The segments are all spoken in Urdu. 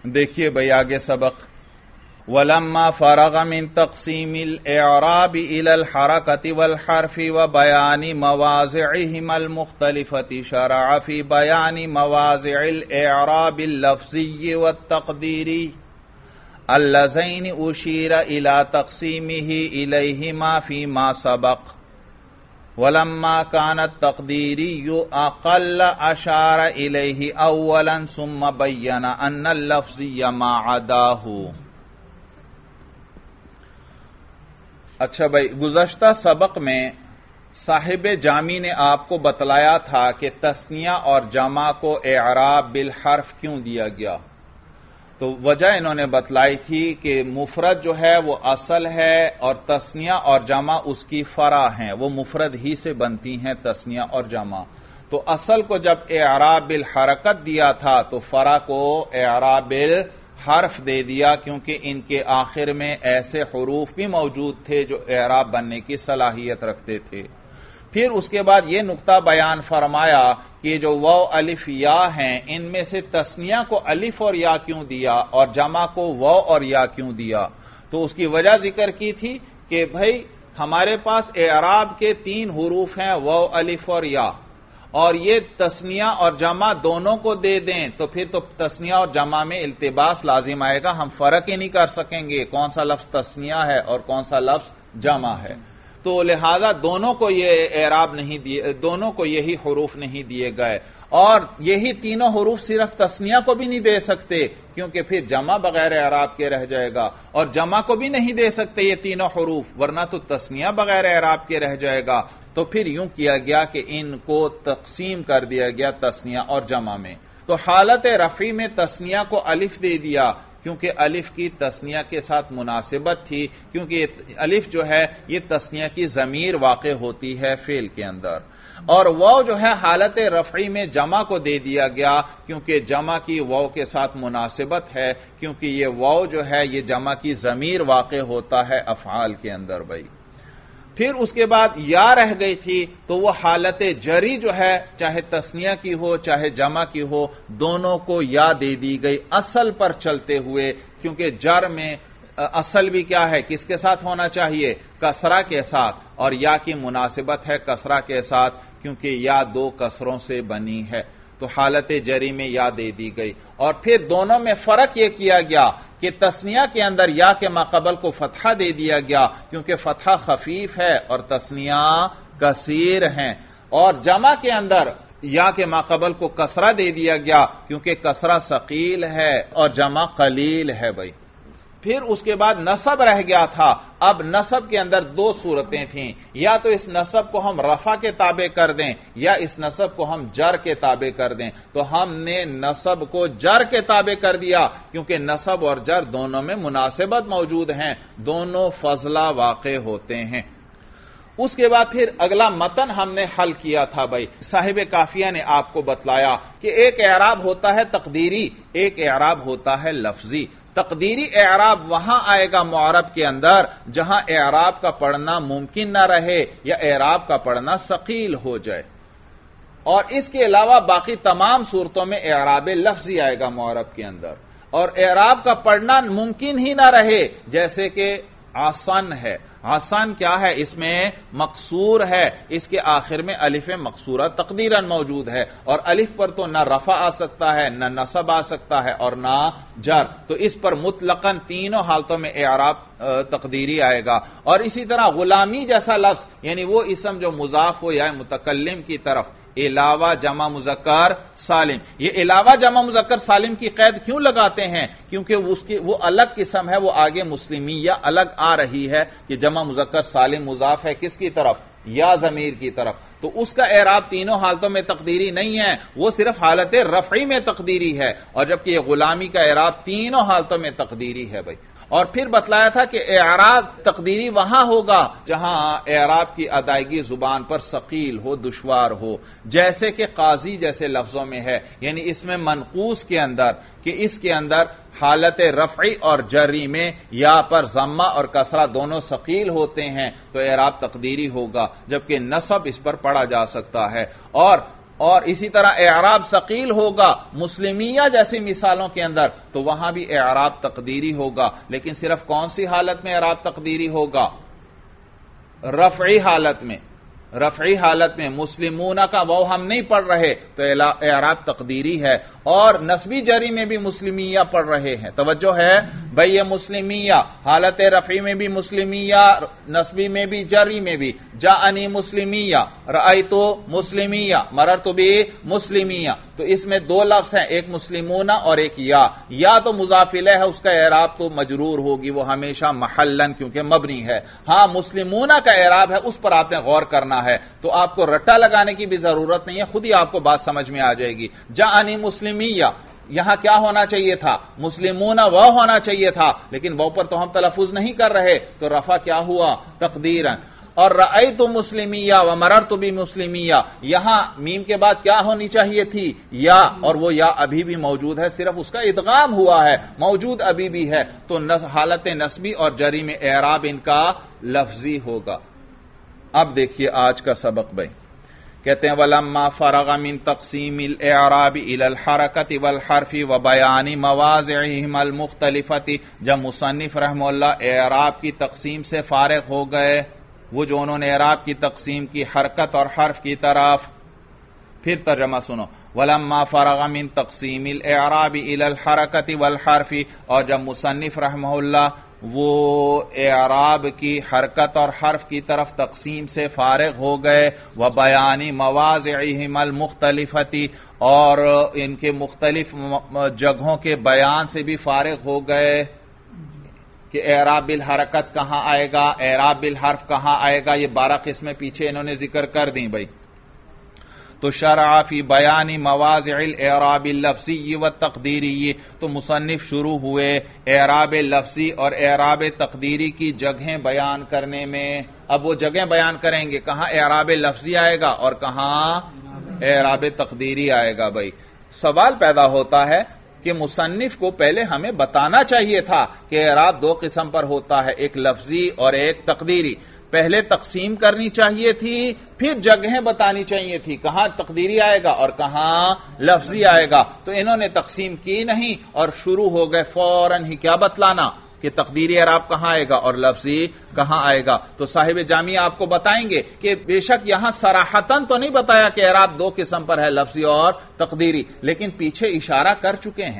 دیکھیے بھائی آگے سبق وَلَمَّا فَرَغَ مِن تَقْسِيمِ الْإِعْرَابِ إِلَى الْحَرَكَةِ وَالْحَرْفِ وَبَيَانِ مَوَاضِعِهِمَا الْمُخْتَلِفَةِ شَرَعَ فِي بَيَانِ مَوَاضِعِ الْإِعْرَابِ اللَّفْظِيِّ وَالتَّقْدِيرِيِّ اللَّذَيْنِ أُشِيرَ إِلَى تَقْسِيمِهِ إِلَيْهِمَا فِيمَا سَبَقَ وَلَمَّا كَانَ التَّقْدِيرِيُّ أَقَلَّ أَشَارَ إِلَيْهِ أَوَّلًا ثُمَّ بَيَّنَ أَنَّ اللَّفْظِيَّ مَا عَدَاهُ۔ اچھا بھائی، گزشتہ سبق میں صاحب جامی نے آپ کو بتلایا تھا کہ تثنیہ اور جمع کو اعراب بالحرف کیوں دیا گیا، تو وجہ انہوں نے بتلائی تھی کہ مفرد جو ہے وہ اصل ہے اور تثنیہ اور جمع اس کی فرع ہیں، وہ مفرد ہی سے بنتی ہیں تثنیہ اور جمع۔ تو اصل کو جب اعراب بالحرکت دیا تھا تو فرع کو اعراب بالحرف دے دیا، کیونکہ ان کے آخر میں ایسے حروف بھی موجود تھے جو اعراب بننے کی صلاحیت رکھتے تھے۔ پھر اس کے بعد یہ نقطہ بیان فرمایا کہ جو واو الف یا ہیں ان میں سے تثنیہ کو الف اور یا کیوں دیا اور جمع کو واو اور یا کیوں دیا، تو اس کی وجہ ذکر کی تھی کہ بھائی ہمارے پاس اعراب کے 3 حروف ہیں، واو الف اور یا، اور یہ تثنیہ اور جمع دونوں کو دے دیں تو پھر تو تثنیہ اور جمع میں التباس لازم آئے گا، ہم فرق ہی نہیں کر سکیں گے کون سا لفظ تثنیہ ہے اور کون سا لفظ جمع ہے۔ تو لہذا دونوں کو یہ اعراب نہیں دیے، دونوں کو یہی حروف نہیں دیے گئے، اور یہی تینوں حروف صرف تثنیہ کو بھی نہیں دے سکتے کیونکہ پھر جمع بغیر اعراب کے رہ جائے گا، اور جمع کو بھی نہیں دے سکتے یہ تینوں حروف ورنہ تو تثنیہ بغیر اعراب کے رہ جائے گا۔ تو پھر یوں کیا گیا کہ ان کو تقسیم کر دیا گیا تثنیہ اور جمع میں۔ تو حالت رفعی میں تثنیہ کو الف دے دیا کیونکہ الف کی تثنیہ کے ساتھ مناسبت تھی، کیونکہ الف جو ہے یہ تثنیہ کی ضمیر واقع ہوتی ہے فعل کے اندر، اور واو جو ہے حالت رفعی میں جمع کو دے دیا گیا کیونکہ جمع کی واو کے ساتھ مناسبت ہے، کیونکہ یہ واو جو ہے یہ جمع کی ضمیر واقع ہوتا ہے افعال کے اندر بھائی۔ پھر اس کے بعد یا رہ گئی تھی تو وہ حالت جری جو ہے چاہے تثنیہ کی ہو چاہے جمع کی ہو دونوں کو یا دے دی گئی اصل پر چلتے ہوئے، کیونکہ جر میں اصل بھی کیا ہے کس کے ساتھ ہونا چاہیے، کسرہ کے ساتھ، اور یا کی مناسبت ہے کسرہ کے ساتھ کیونکہ یا 2 کسروں سے بنی ہے، تو حالت جری میں یا دے دی گئی۔ اور پھر دونوں میں فرق یہ کیا گیا کہ تثنیہ کے اندر یا کے ماقبل کو فتحہ دے دیا گیا کیونکہ فتحہ خفیف ہے اور تثنیہ کثیر ہیں، اور جمع کے اندر یا کے ماقبل کو کسرہ دے دیا گیا کیونکہ کسرہ ثقیل ہے اور جمع قلیل ہے بھائی۔ پھر اس کے بعد نصب رہ گیا تھا، اب نصب کے اندر 2 صورتیں تھیں، یا تو اس نصب کو ہم رفع کے تابع کر دیں یا اس نصب کو ہم جر کے تابع کر دیں، تو ہم نے نصب کو جر کے تابع کر دیا کیونکہ نصب اور جر دونوں میں مناسبت موجود ہیں، دونوں فضلہ واقع ہوتے ہیں۔ اس کے بعد پھر اگلا متن ہم نے حل کیا تھا بھائی، صاحب کافیہ نے آپ کو بتلایا کہ ایک اعراب ہوتا ہے تقدیری، ایک اعراب ہوتا ہے لفظی۔ تقدیری اعراب وہاں آئے گا معرب کے اندر جہاں اعراب کا پڑھنا ممکن نہ رہے یا اعراب کا پڑھنا ثقیل ہو جائے، اور اس کے علاوہ باقی تمام صورتوں میں اعراب لفظی آئے گا معرب کے اندر، اور اعراب کا پڑھنا ممکن ہی نہ رہے جیسے کہ آسن ہے، آسن کیا ہے، اس میں مقصور ہے، اس کے آخر میں الف مقصورہ تقدیراً موجود ہے، اور الف پر تو نہ رفع آ سکتا ہے نہ نصب آ سکتا ہے اور نہ جر، تو اس پر مطلقاً تینوں حالتوں میں اعراب تقدیری آئے گا۔ اور اسی طرح غلامی جیسا لفظ یعنی وہ اسم جو مضاف ہو یا متکلم کی طرف، علاوہ جمع مذکر سالم، یہ علاوہ جمع مذکر سالم کی قید کیوں لگاتے ہیں، کیونکہ وہ الگ قسم ہے، وہ آگے مسلمیہ الگ آ رہی ہے کہ جمع مذکر سالم مضاف ہے کس کی طرف، یا ضمیر کی طرف، تو اس کا اعراب تینوں حالتوں میں تقدیری نہیں ہے، وہ صرف حالت رفعی میں تقدیری ہے، اور جبکہ یہ غلامی کا اعراب تینوں حالتوں میں تقدیری ہے بھائی۔ اور پھر بتلایا تھا کہ اعراب تقدیری وہاں ہوگا جہاں اعراب کی ادائیگی زبان پر ثقیل ہو، دشوار ہو، جیسے کہ قاضی جیسے لفظوں میں ہے، یعنی اس میں منقوص کے اندر کہ اس کے اندر حالت رفعی اور جری میں یا پر ضمہ اور کسرہ دونوں ثقیل ہوتے ہیں تو اعراب تقدیری ہوگا، جبکہ نصب اس پر پڑھا جا سکتا ہے۔ اور اور اسی طرح اعراب ثقیل ہوگا مسلمیہ جیسی مثالوں کے اندر تو وہاں بھی اعراب تقدیری ہوگا، لیکن صرف کون سی حالت میں اعراب تقدیری ہوگا؟ رفعی حالت میں. رفعی حالت میں مسلمون کا وہ ہم نہیں پڑھ رہے تو اعراب تقدیری ہے، اور نسبی جری میں بھی مسلمیہ پڑھ رہے ہیں. توجہ ہے بھئی، یہ مسلمیہ حالت رفعی میں بھی مسلمیہ، نسبی میں بھی جری میں بھی. جاءنی مسلمیہ، رأیتو مسلمیہ، مررت بھی مسلمیہ. تو اس میں دو لفظ ہیں، ایک مسلمون اور ایک یا تو مضاف الیہ ہے، اس کا اعراب تو مجرور ہوگی، وہ ہمیشہ محلن کیونکہ مبنی ہے. ہاں مسلمون کا اعراب ہے، اس پر آپ نے غور کرنا ہے، تو آپ کو رٹا لگانے کی بھی ضرورت نہیں ہے، خود ہی آپ کو بات سمجھ میں آ جائے گی. جاءنی مسلمیہ، یہاں کیا ہونا چاہیے تھا؟ مسلمون وہ ہونا چاہیے تھا، لیکن وہ پر تو ہم تلفظ نہیں کر رہے، تو رفع کیا ہوا؟ تقدیرا. اور رأیت مسلمیہ ومررت بمسلمیہ، یہاں میم کے بعد کیا ہونی چاہیے تھی؟ یا، اور وہ یا ابھی بھی موجود ہے، صرف اس کا ادغام ہوا ہے، موجود ابھی بھی ہے. تو حالت نسبی اور جری میں اعراب ان کا لفظی ہوگا. اب دیکھیے آج کا سبق بھائی، کہتے ہیں وَلَمَّا فَرَغَ مِن تَقْسِيمِ الْإِعْرَابِ إِلَى الْحَرَكَةِ وَالْحَرْفِ وَبَيَانِ مَوَاضِعِهِمَا الْمُخْتَلِفَةِ، جب مصنف رحمہ اللہ اعراب کی تقسیم سے فارغ ہو گئے، وہ جو انہوں نے اعراب کی تقسیم کی حرکت اور حرف کی طرف. پھر ترجمہ سنو، وَلَمَّا فَرَغَ مِن تَقْسِيمِ الْإِعْرَابِ إِلَى الْحَرَكَةِ وَالْحَرْفِ، اور جب مصنف رحمہ اللہ وہ اعراب کی حرکت اور حرف کی طرف تقسیم سے فارغ ہو گئے، وَبَيَانِ مَوَاضِعِهِمَا الْمُخْتَلِفَةِ، اور ان کے مختلف جگہوں کے بیان سے بھی فارغ ہو گئے کہ اعراب بالحرکت کہاں آئے گا، اعراب بالحرف کہاں آئے گا. یہ 12 قسمیں پیچھے انہوں نے ذکر کر دیں بھائی. تو شرع فی بیان مواضع الاعراب اللفظی والتقدیری، تو مصنف شروع ہوئے اعراب لفظی اور اعراب تقدیری کی جگہیں بیان کرنے میں. اب وہ جگہیں بیان کریں گے، کہاں اعراب لفظی آئے گا اور کہاں اعراب تقدیری آئے گا. بھائی سوال پیدا ہوتا ہے کہ مصنف کو پہلے ہمیں بتانا چاہیے تھا کہ اعراب 2 قسم پر ہوتا ہے، ایک لفظی اور ایک تقدیری. پہلے تقسیم کرنی چاہیے تھی، پھر جگہیں بتانی چاہیے تھی، کہاں تقدیری آئے گا اور کہاں لفظی آئے گا. تو انہوں نے تقسیم کی نہیں اور شروع ہو گئے فوراً ہی کیا بتلانا کہ تقدیری اعراب کہاں آئے گا اور لفظی کہاں آئے گا. تو صاحب جامعہ آپ کو بتائیں گے کہ بے شک یہاں صراحتاً تو نہیں بتایا کہ اعراب 2 قسم پر ہے، لفظی اور تقدیری، لیکن پیچھے اشارہ کر چکے ہیں،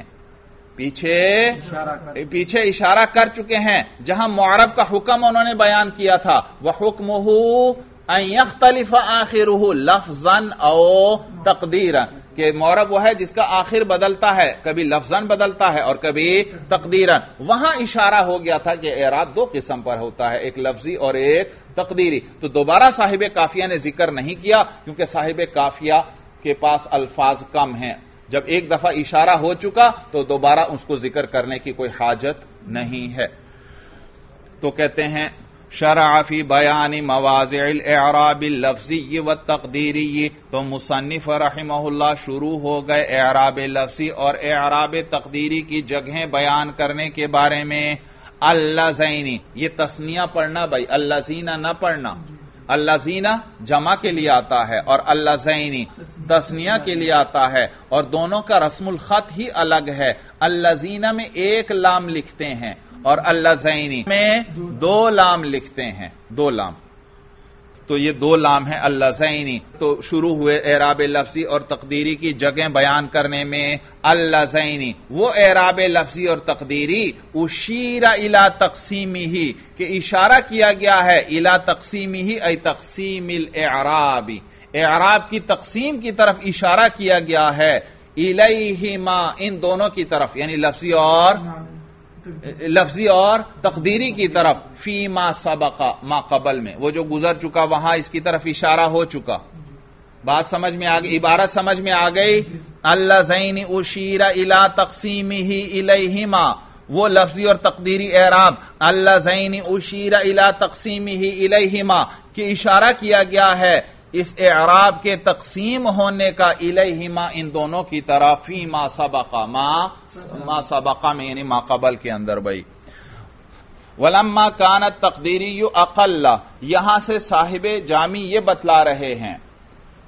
پیچھے اشارہ کر چکے ہیں. جہاں معرب کا حکم انہوں نے بیان کیا تھا، وَحُكْمُهُ أَن يَخْتَلِفَ آخِرُهُ لَفْظًا أَوْ تَقْدِيرًا، کہ معرب وہ ہے جس کا آخر بدلتا ہے، کبھی لفظاً بدلتا ہے اور کبھی تقدیراً. وہاں اشارہ ہو گیا تھا کہ اعراب 2 قسم پر ہوتا ہے، ایک لفظی اور ایک تقدیری. تو دوبارہ صاحب قافیہ نے ذکر نہیں کیا کیونکہ صاحب قافیہ کے پاس الفاظ کم ہیں. جب ایک دفعہ اشارہ ہو چکا تو دوبارہ اس کو ذکر کرنے کی کوئی حاجت نہیں ہے. تو کہتے ہیں شرع فی بیان مواضع الاعراب اللفظی والتقدیری، تو مصنف رحمہ اللہ شروع ہو گئے اعراب لفظی اور اعراب تقدیری کی جگہیں بیان کرنے کے بارے میں. اللذین، یہ تثنیہ پڑھنا بھائی، اللذین نہ پڑھنا. اللذین جمع کے لیے آتا ہے اور اللذین تثنیہ کے لیے آتا ہے، اور دونوں کا رسم الخط ہی الگ ہے. اللذین میں 1 لام لکھتے ہیں اور اللذین میں 2 لام لکھتے ہیں، 2 لام. تو یہ 2 لام ہیں اللذین. تو شروع ہوئے اعراب لفظی اور تقدیری کی جگہیں بیان کرنے میں. اللذین وہ اعراب لفظی اور تقدیری اشیر الی تقسیمہ، کہ اشارہ کیا گیا ہے الی تقسیمہ ای تقسیم الاعراب، اعراب کی تقسیم کی طرف اشارہ کیا گیا ہے. الیہما، ان دونوں کی طرف، یعنی لفظی اور تقدیری کی طرف. فی ما سبق، ما قبل میں، وہ جو گزر چکا وہاں اس کی طرف اشارہ ہو چکا. بات سمجھ میں آ گئی، عبارت سمجھ میں آ گئی. اللذین اشیر الی تقسیمہ الیہما، وہ لفظی اور تقدیری اعراب اللذین اشیر الی تقسیمہ الیہما کہ اشارہ کیا گیا ہے اس اعراب کے تقسیم ہونے کا الیہما، ان دونوں کی طرف. فی ما سبق، ما سبق میں یعنی ما قبل کے اندر. بھائی ولما کانت تقدیری اقل، یہاں سے صاحب جامی یہ بتلا رہے ہیں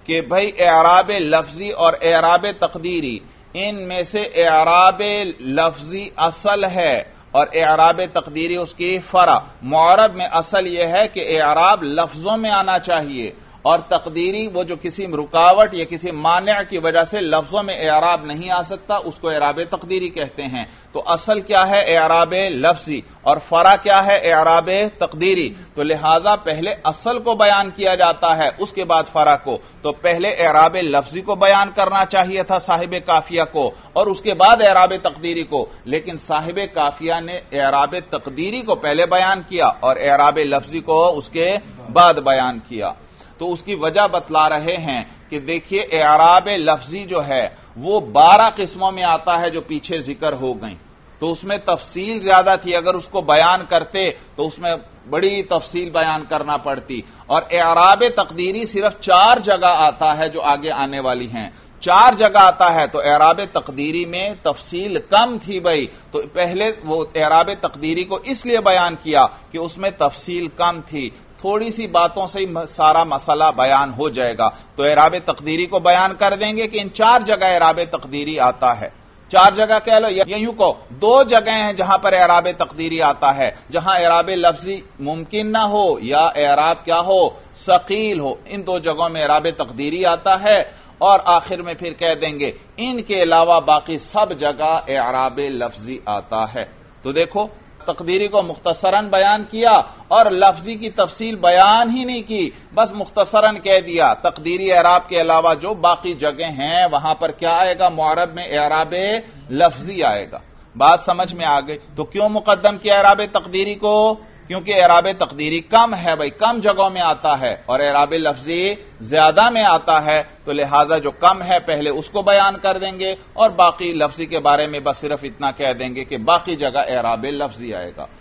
کہ بھئی اعراب لفظی اور اعراب تقدیری، ان میں سے اعراب لفظی اصل ہے اور اعراب تقدیری اس کی فرع۔ معرب میں اصل یہ ہے کہ اعراب لفظوں میں آنا چاہیے، اور تقدیری وہ جو کسی رکاوٹ یا کسی مانع کی وجہ سے لفظوں میں اعراب نہیں آ سکتا، اس کو اعراب تقدیری کہتے ہیں۔ تو اصل کیا ہے؟ اعراب لفظی، اور فرع کیا ہے؟ اعراب تقدیری۔ تو لہذا پہلے اصل کو بیان کیا جاتا ہے، اس کے بعد فرع کو۔ تو پہلے اعراب لفظی کو بیان کرنا چاہیے تھا صاحب قافیہ کو، اور اس کے بعد اعراب تقدیری کو، لیکن صاحب قافیہ نے اعراب تقدیری کو پہلے بیان کیا اور اعراب لفظی کو اس کے بعد بیان کیا۔ تو اس کی وجہ بتلا رہے ہیں کہ دیکھیے اعراب لفظی جو ہے وہ 12 قسموں میں آتا ہے جو پیچھے ذکر ہو گئیں، تو اس میں تفصیل زیادہ تھی، اگر اس کو بیان کرتے تو اس میں بڑی تفصیل بیان کرنا پڑتی، اور اعراب تقدیری صرف 4 جگہ آتا ہے جو آگے آنے والی ہیں، 4 جگہ آتا ہے، تو اعراب تقدیری میں تفصیل کم تھی بھائی، تو پہلے وہ اعراب تقدیری کو اس لیے بیان کیا کہ اس میں تفصیل کم تھی، تھوڑی سی باتوں سے سارا مسئلہ بیان ہو جائے گا، تو اعراب تقدیری کو بیان کر دیں گے کہ ان 4 جگہ اعراب تقدیری آتا ہے۔ 4 جگہ کہہ لو یا یوں کو 2 جگہ ہیں جہاں پر اعراب تقدیری آتا ہے، جہاں اعراب لفظی ممکن نہ ہو یا اعراب کیا ہو؟ ثقیل ہو، ان 2 جگہوں میں اعراب تقدیری آتا ہے، اور آخر میں پھر کہہ دیں گے ان کے علاوہ باقی سب جگہ اعراب لفظی آتا ہے۔ تو دیکھو تقدیری کو مختصراً بیان کیا اور لفظی کی تفصیل بیان ہی نہیں کی، بس مختصراً کہہ دیا تقدیری اعراب کے علاوہ جو باقی جگہ ہیں وہاں پر کیا آئے گا؟ معرب میں اعراب لفظی آئے گا۔ بات سمجھ میں آ گئی؟ تو کیوں مقدم کیا اعراب تقدیری کو؟ کیونکہ اعراب تقدیری کم ہے بھائی، کم جگہوں میں آتا ہے، اور اعراب لفظی زیادہ میں آتا ہے، تو لہٰذا جو کم ہے پہلے اس کو بیان کر دیں گے، اور باقی لفظی کے بارے میں بس صرف اتنا کہہ دیں گے کہ باقی جگہ اعراب لفظی آئے گا۔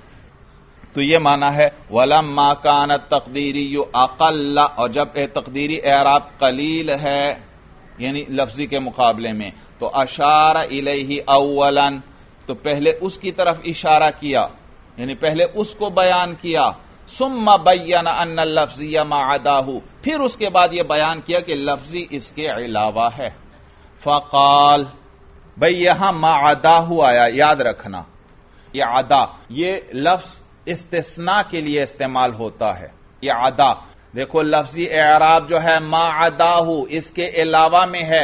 تو یہ معنی ہے وَلَمَّا كَانَ التَّقْدِيرِيُّ أَقَلَّ، اور جب تقدیری اعراب قلیل ہے یعنی لفظی کے مقابلے میں، تو أَشَارَ إِلَيْهِ أَوَّلًا، تو پہلے اس کی طرف اشارہ کیا، یعنی پہلے اس کو بیان کیا، ثم بین ان اللفظی ما عداہ، پھر اس کے بعد یہ بیان کیا کہ لفظی اس کے علاوہ ہے۔ فقال، بھئی یہاں ما عداہ آیا، یاد رکھنا یہ عدا، یہ لفظ استثناء کے لیے استعمال ہوتا ہے، یہ عدا۔ دیکھو لفظی اعراب جو ہے ما عداہ اس کے علاوہ میں ہے،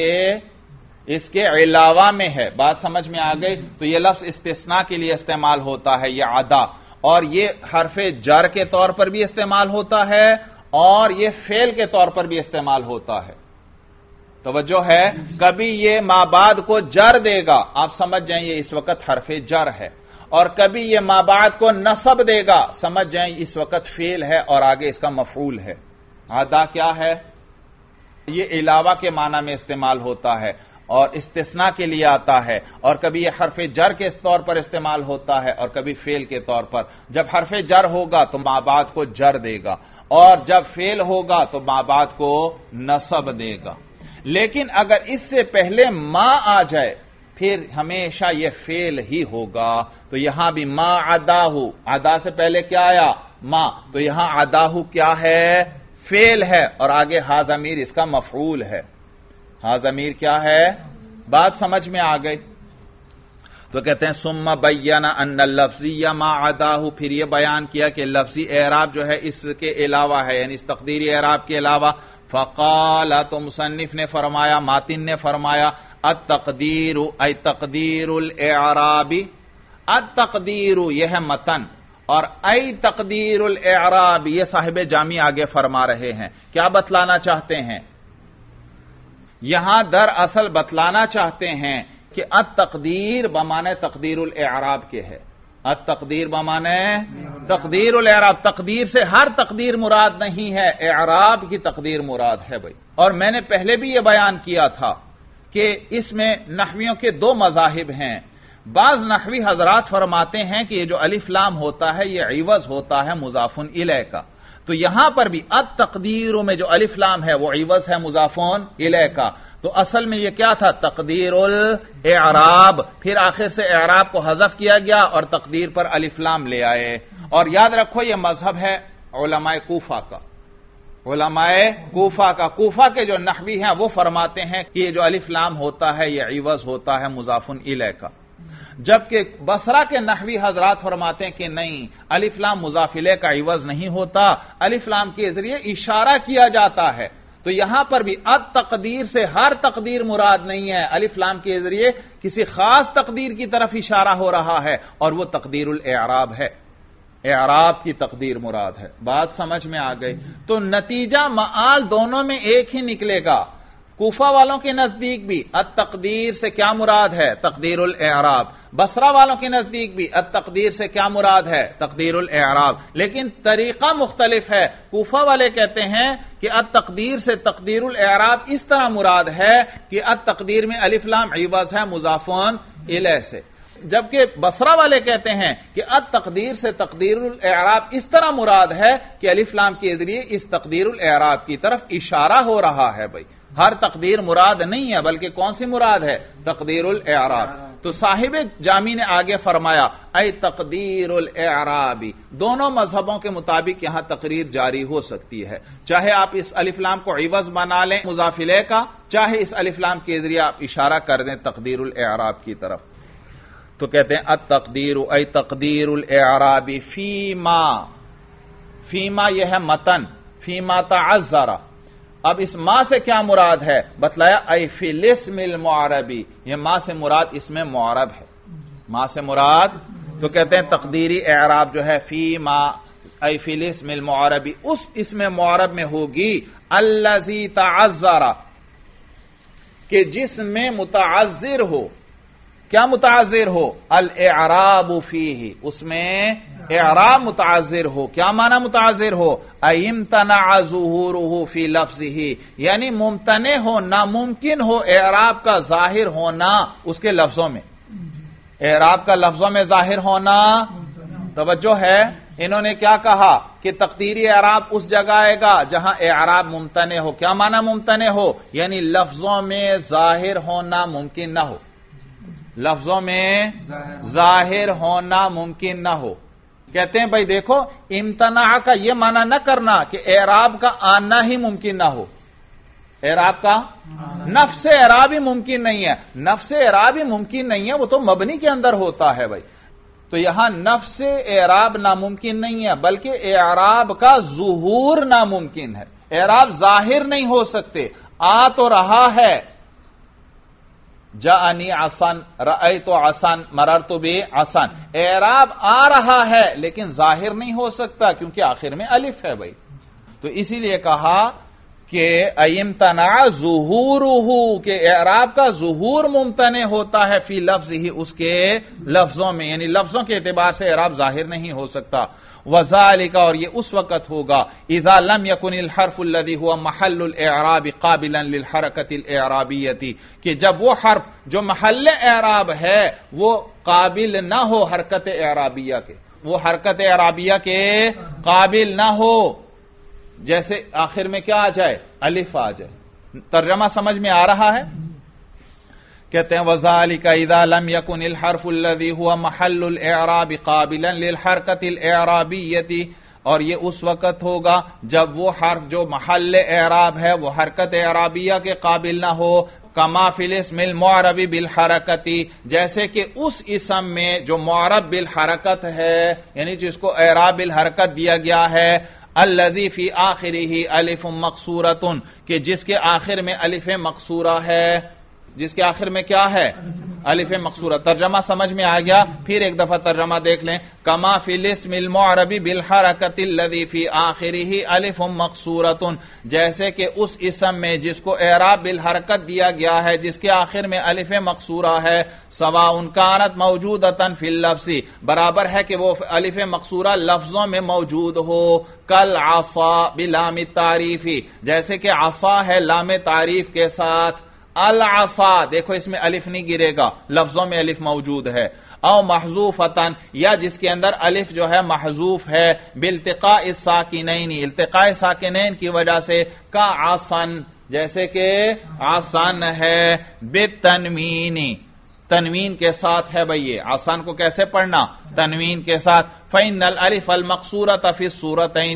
اس کے علاوہ میں ہے، بات سمجھ میں آ گئی؟ تو یہ لفظ استثناء کے لیے استعمال ہوتا ہے، یہ عدا، اور یہ حرف جر کے طور پر بھی استعمال ہوتا ہے اور یہ فعل کے طور پر بھی استعمال ہوتا ہے۔ توجہ ہے، کبھی یہ ما بعد کو جر دے گا، آپ سمجھ جائیں یہ اس وقت حرف جر ہے، اور کبھی یہ ما بعد کو نصب دے گا، سمجھ جائیں اس وقت فعل ہے اور آگے اس کا مفعول ہے۔ عدا کیا ہے؟ یہ علاوہ کے معنی میں استعمال ہوتا ہے اور استثناء کے لیے آتا ہے، اور کبھی یہ حرف جر کے طور پر استعمال ہوتا ہے اور کبھی فعل کے طور پر۔ جب حرف جر ہوگا تو ما بعد کو جر دے گا، اور جب فعل ہوگا تو ما بعد کو نصب دے گا۔ لیکن اگر اس سے پہلے ما آ جائے پھر ہمیشہ یہ فعل ہی ہوگا، تو یہاں بھی ما عداہ، عدا سے پہلے کیا آیا؟ ما، تو یہاں عداہ کیا ہے؟ فعل ہے، اور آگے ہا ضمیر اس کا مفعول ہے۔ ہا ضمیر کیا ہے؟ بات سمجھ میں آ گئی؟ تو کہتے ہیں ثم بین ان اللفظی ما عداہ، پھر یہ بیان کیا کہ لفظی اعراب جو ہے اس کے علاوہ ہے، یعنی اس تقدیری اعراب کے علاوہ۔ فقال، تو مصنف نے فرمایا، ماتن نے فرمایا، التقدیر ای تقدیر الاعراب، التقدیر یہ ہے متن، اور ای تقدیر الاعراب یہ صاحب جامی آگے فرما رہے ہیں۔ کیا بتلانا چاہتے ہیں؟ یہاں در اصل بتلانا چاہتے ہیں کہ التقدیر بمانے تقدیر الاعراب کے ہے، التقدیر بمانے تقدیر الاعراب، تقدیر سے ہر تقدیر مراد نہیں ہے، اعراب کی تقدیر مراد ہے بھائی۔ اور میں نے پہلے بھی یہ بیان کیا تھا کہ اس میں نحویوں کے 2 مذاہب ہیں۔ بعض نحوی حضرات فرماتے ہیں کہ یہ جو الف لام ہوتا ہے یہ عوض ہوتا ہے مضاف الیہ کا، تو یہاں پر بھی التقدیر میں جو الف لام ہے وہ عوض ہے مضاف الیہ کا، تو اصل میں یہ کیا تھا؟ تقدیر الاعراب، پھر آخر سے اعراب کو حذف کیا گیا اور تقدیر پر الف لام لے آئے۔ اور یاد رکھو یہ مذہب ہے علماء کوفہ کا، علماء کوفہ کا. کوفہ کے جو نحوی ہیں وہ فرماتے ہیں کہ یہ جو الف لام ہوتا ہے یہ عوض ہوتا ہے مضاف الیہ کا، جبکہ بصرہ کے نحوی حضرات فرماتے ہیں کہ نہیں، الف لام مضاف الیہ کا عوض نہیں ہوتا، الف لام کے ذریعے اشارہ کیا جاتا ہے. تو یہاں پر بھی التقدیر سے ہر تقدیر مراد نہیں ہے، الف لام کے ذریعے کسی خاص تقدیر کی طرف اشارہ ہو رہا ہے اور وہ تقدیر الاعراب ہے، اعراب کی تقدیر مراد ہے. بات سمجھ میں آ گئی؟ تو نتیجہ معال دونوں میں ایک ہی نکلے گا. کوفہ والوں کے نزدیک بھی التقدیر سے کیا مراد ہے؟ تقدیر الاعراب. بصرہ والوں کے نزدیک بھی التقدیر سے کیا مراد ہے؟ تقدیر الاعراب. لیکن طریقہ مختلف ہے. کوفہ والے کہتے ہیں کہ التقدیر سے تقدیر الاعراب اس طرح مراد ہے کہ التقدیر میں الف لام عوض ہے مضاف الیہ سے، جبکہ بصرہ والے کہتے ہیں کہ التقدیر سے تقدیر الاعراب اس طرح مراد ہے کہ الف لام کے ذریعے اس تقدیر الاعراب کی طرف اشارہ ہو رہا ہے. بھائی ہر تقدیر مراد نہیں ہے، بلکہ کون سی مراد ہے؟ تقدیر الاعراب. تو صاحب جامی نے آگے فرمایا اے تقدیر الاعرابی. دونوں مذہبوں کے مطابق یہاں تقریر جاری ہو سکتی ہے، چاہے آپ اس الف لام کو عوض بنا لیں مضاف الیہ کا، چاہے اس الف لام کے ذریعے آپ اشارہ کر دیں تقدیر الاعراب کی طرف. تو کہتے ہیں التقدیر اے تقدیر الاعراب فیما. فیما یہ ہے متن، فیما تعذر. اب اس ما سے کیا مراد ہے؟ بتلایا اے فی الاسم المعربی. یہ ما سے مراد اسم معرب ہے، ما سے مراد. تو کہتے ہیں تقدیری اعراب جو ہے فیما اے فی الاسم المعربی، اس اسم معرب میں ہوگی الذی تعذر، کہ جس میں متعذر ہو. کیا متعذر ہو؟ الاعراب فیہ، اس میں اعراب متعذر ہو. کیا معنی متعذر ہو؟ امتنع ظہورہ فی لفظہ، یعنی ممتنع ہو، ناممکن ہو اعراب کا ظاہر ہونا اس کے لفظوں میں. اعراب کا لفظوں میں ظاہر ہونا. توجہ ہے، انہوں نے کیا کہا کہ تقدیری اعراب اس جگہ آئے گا جہاں اعراب ممتنع ہو. کیا معنی ممتنع ہو؟ یعنی لفظوں میں ظاہر ہونا ممکن نہ ہو، لفظوں میں ظاہر ہونا ممکن نہ ہو. کہتے ہیں بھائی دیکھو، امتناع کا یہ معنی نہ کرنا کہ اعراب کا آنا ہی ممکن نہ ہو. اعراب کا نفس اعراب ہی ممکن نہیں ہے. نفس اعراب ہی ممکن نہیں ہے، وہ تو مبنی کے اندر ہوتا ہے. بھائی تو یہاں نفس اعراب ناممکن نہیں ہے، بلکہ اعراب کا ظہور ناممکن ہے. اعراب ظاہر نہیں ہو سکتے. آ تو رہا ہے، جاءنی عصن، رأیت عصن، مررت بعصن. اعراب آ رہا ہے لیکن ظاہر نہیں ہو سکتا کیونکہ آخر میں الف ہے. بھائی تو اسی لیے کہا کہ امتنع ظہورہ، کہ اعراب کا ظہور ممتنع ہوتا ہے فی لفظ ہی، اس کے لفظوں میں، یعنی لفظوں کے اعتبار سے اعراب ظاہر نہیں ہو سکتا. وذالک، اور یہ اس وقت ہوگا اذا لم يكن الحرف الذي هو محل الاعراب قابلا للحرکۃ الاعرابیہ، کہ جب وہ حرف جو محل اعراب ہے وہ قابل نہ ہو حرکت اعرابیہ کے، وہ حرکت اعرابیہ کے قابل نہ ہو. جیسے آخر میں کیا آ جائے؟ الف آ جائے. ترجمہ سمجھ میں آ رہا ہے؟ کہتے ہیں وذالک اذا لم يكن الحرف الذي هو محل الاعراب قابلا للحرکۃ الاعرابیہ، اور یہ اس وقت ہوگا جب وہ حرف جو محل اعراب ہے وہ حرکت اعرابیہ کے قابل نہ ہو. کما فی الاسم المعرب بالحرکۃ، جیسے کہ اس اسم میں جو معرب بالحرکت ہے، یعنی جس کو اعراب بالحرکت دیا گیا ہے، الذی فی آخرہ الف مقصورۃ، کہ جس کے آخر میں الف مقصورہ ہے. جس کے آخر میں کیا ہے؟ الف مقصورہ. ترجمہ سمجھ میں آ گیا؟ پھر ایک دفعہ ترجمہ دیکھ لیں. کما فی الاسم المعرب بالحرکۃ الذی فی آخرہ الف مقصورۃ، جیسے کہ اس اسم میں جس کو اعراب بالحرکت دیا گیا ہے جس کے آخر میں الف مقصورہ ہے، سواء کانت موجودۃ فی اللفظ، برابر ہے کہ وہ الف مقصورہ لفظوں میں موجود ہو. کل عصا بلام التعریف، جیسے کہ عصا ہے لام تعریف کے ساتھ. العصا، دیکھو اس میں الف نہیں گرے گا، لفظوں میں الف موجود ہے. او محذوفتن، یا جس کے اندر الف جو ہے محذوف ہے، بالتقاء الساکنین، التقاء ساکنین کی وجہ سے، کا عصن، جیسے کہ عصن ہے، بالتنوین، تنوین کے ساتھ ہے. بھئی یہ عصن کو کیسے پڑھنا؟ تنوین کے ساتھ. فإن الالف المقصورۃ فی الصورتین،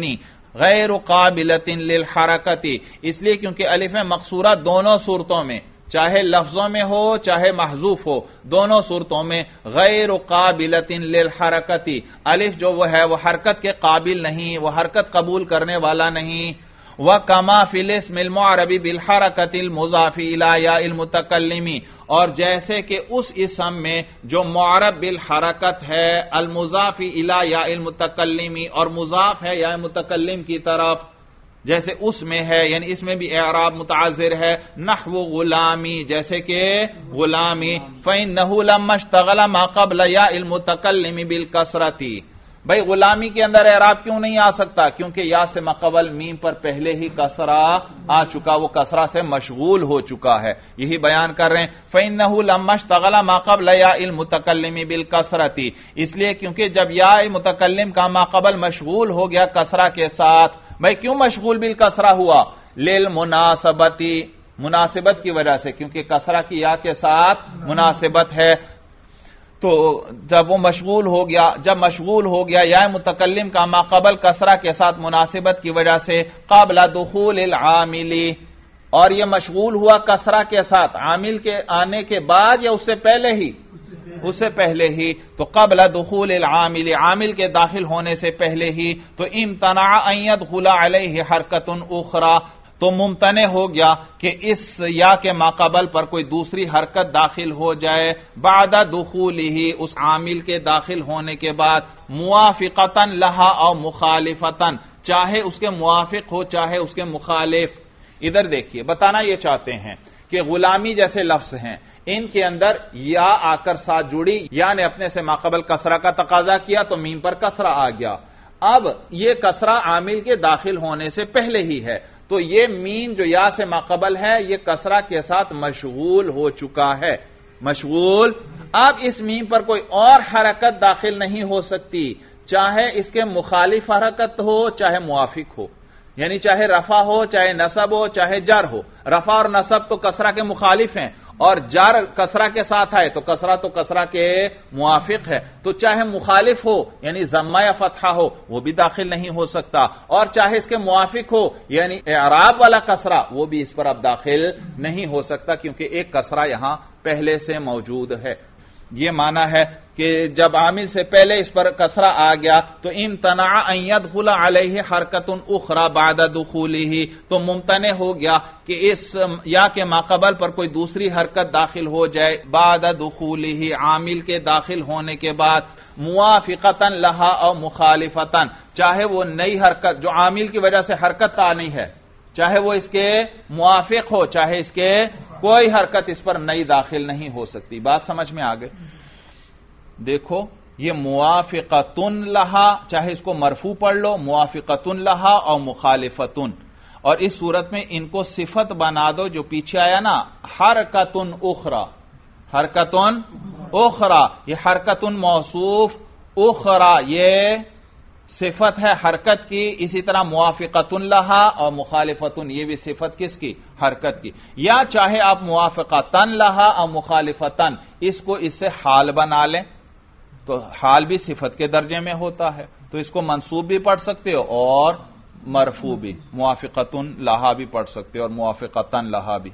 غیر قابلۃ للحرکۃ، اس لیے کیونکہ الف مقصورہ دونوں صورتوں میں، چاہے لفظوں میں ہو چاہے محذوف ہو، دونوں صورتوں میں غیر قابلۃ للحرکۃ، الف جو وہ ہے وہ حرکت کے قابل نہیں، وہ حرکت قبول کرنے والا نہیں۔ وَكَمَا فِي الْاسْمِ الْمُعْرَبِ بِالْحَرَكَةِ الْمُضَافِ إِلَىٰ يَاءِ الْمُتَكَلِّمِ، اور جیسے کہ اس اسم میں جو معرب بالحرکت ہے، المضاف إِلَىٰ يَاءِ الْمُتَكَلِّمِ، اور مضاف ہے یا متکلم کی طرف، جیسے اس میں ہے، یعنی اس میں بھی اعراب متعذر ہے، نحو غلامی، جیسے کہ غلامی، فَإِنَّهُ لَمَّا اشْتَغَلَ مَا قَبْلَ يَاءِ الْمُتَكَلِّمِ بِالْكَسْرَةِ، بھئی غلامی کے اندر اعراب کیوں نہیں آ سکتا؟ کیونکہ یا سے مقبل میم پر پہلے ہی کسرہ آ چکا، وہ کسرہ سے مشغول ہو چکا ہے، یہی بیان کر رہے ہیں۔ فَإِنَّهُ لَمَّا اشْتَغَلَ مَا قَبْلَ يَاءِ الْمُتَكَلِّمِ بِالْكَسْرَةِ، اس لیے کیونکہ جب یا متکلم کا ما قبل مشغول ہو گیا کسرہ کے ساتھ، بھئی کیوں مشغول بالکسرہ ہوا؟ لِلْمُنَاسَبَةِ، مناسبت کی وجہ سے، کیونکہ کسرہ کی یا کے ساتھ مناسبت ہے، تو جب وہ مشغول ہو گیا، جب مشغول ہو گیا یا متکلم کا ما قبل کسرہ کے ساتھ مناسبت کی وجہ سے، قبل دخول العامل، اور یہ مشغول ہوا کسرہ کے ساتھ عامل کے آنے کے بعد یا اس سے پہلے ہی؟ اس سے پہلے ہی، تو قبل دخول العامل، عامل کے داخل ہونے سے پہلے ہی، تو امتنع ان يدخل علیہ حرکت اخرى، تو ممتنع ہو گیا کہ اس یا کے ماقبل پر کوئی دوسری حرکت داخل ہو جائے، بعد دخولہ، اس عامل کے داخل ہونے کے بعد، موافقتاً لہا او مخالفتاً، چاہے اس کے موافق ہو چاہے اس کے مخالف۔ ادھر دیکھیے، بتانا یہ چاہتے ہیں کہ غلامی جیسے لفظ ہیں، ان کے اندر یا آ کر ساتھ جڑی، یا نے اپنے سے ماقبل کسرہ کا تقاضا کیا تو میم پر کسرہ آ گیا، اب یہ کسرہ عامل کے داخل ہونے سے پہلے ہی ہے، تو یہ میم جو یا سے ماقبل ہے یہ کسرہ کے ساتھ مشغول ہو چکا ہے، مشغول، اب اس میم پر کوئی اور حرکت داخل نہیں ہو سکتی، چاہے اس کے مخالف حرکت ہو چاہے موافق ہو، یعنی چاہے رفع ہو چاہے نصب ہو چاہے جر ہو، رفع اور نصب تو کسرہ کے مخالف ہیں، اور جر کسرہ کے ساتھ آئے تو کسرہ کے موافق ہے، تو چاہے مخالف ہو یعنی ضمہ یا فتحہ ہو وہ بھی داخل نہیں ہو سکتا، اور چاہے اس کے موافق ہو یعنی اعراب والا کسرہ وہ بھی اس پر اب داخل نہیں ہو سکتا، کیونکہ ایک کسرہ یہاں پہلے سے موجود ہے۔ یہ معنی ہے کہ جب عامل سے پہلے اس پر کسرہ آ گیا تو امتنع ان يدخل علیہ حرکت اخرى بعد دخولہ، تو ممتنع ہو گیا کہ اس یا کے ماقبل پر کوئی دوسری حرکت داخل ہو جائے، بعد دخولہ، عامل کے داخل ہونے کے بعد، موافقتا لہا او مخالفتا، چاہے وہ نئی حرکت جو عامل کی وجہ سے حرکت آنی ہے، چاہے وہ اس کے موافق ہو چاہے اس کے کوئی حرکت اس پر نئی داخل نہیں ہو سکتی۔ بات سمجھ میں آ گئی؟ دیکھو یہ موافقتن لہا، چاہے اس کو مرفوع پڑھ لو، موافقتن لہا اور مخالفتن، اور اس صورت میں ان کو صفت بنا دو جو پیچھے آیا نا، حرکتن اخرى، حرکتن اخرى، یہ حرکتن موصوف، اخرى یہ صفت ہے حرکت کی، اسی طرح موافقتن لہا اور مخالفتن یہ بھی صفت کس کی؟ حرکت کی، یا چاہے آپ موافقتن لہا اور مخالفتن اس کو اس سے حال بنا لیں تو حال بھی صفت کے درجے میں ہوتا ہے، تو اس کو منصوب بھی پڑھ سکتے ہو اور مرفوع بھی، موافقتن لہا بھی پڑھ سکتے ہو اور موافقتن لہا بھی۔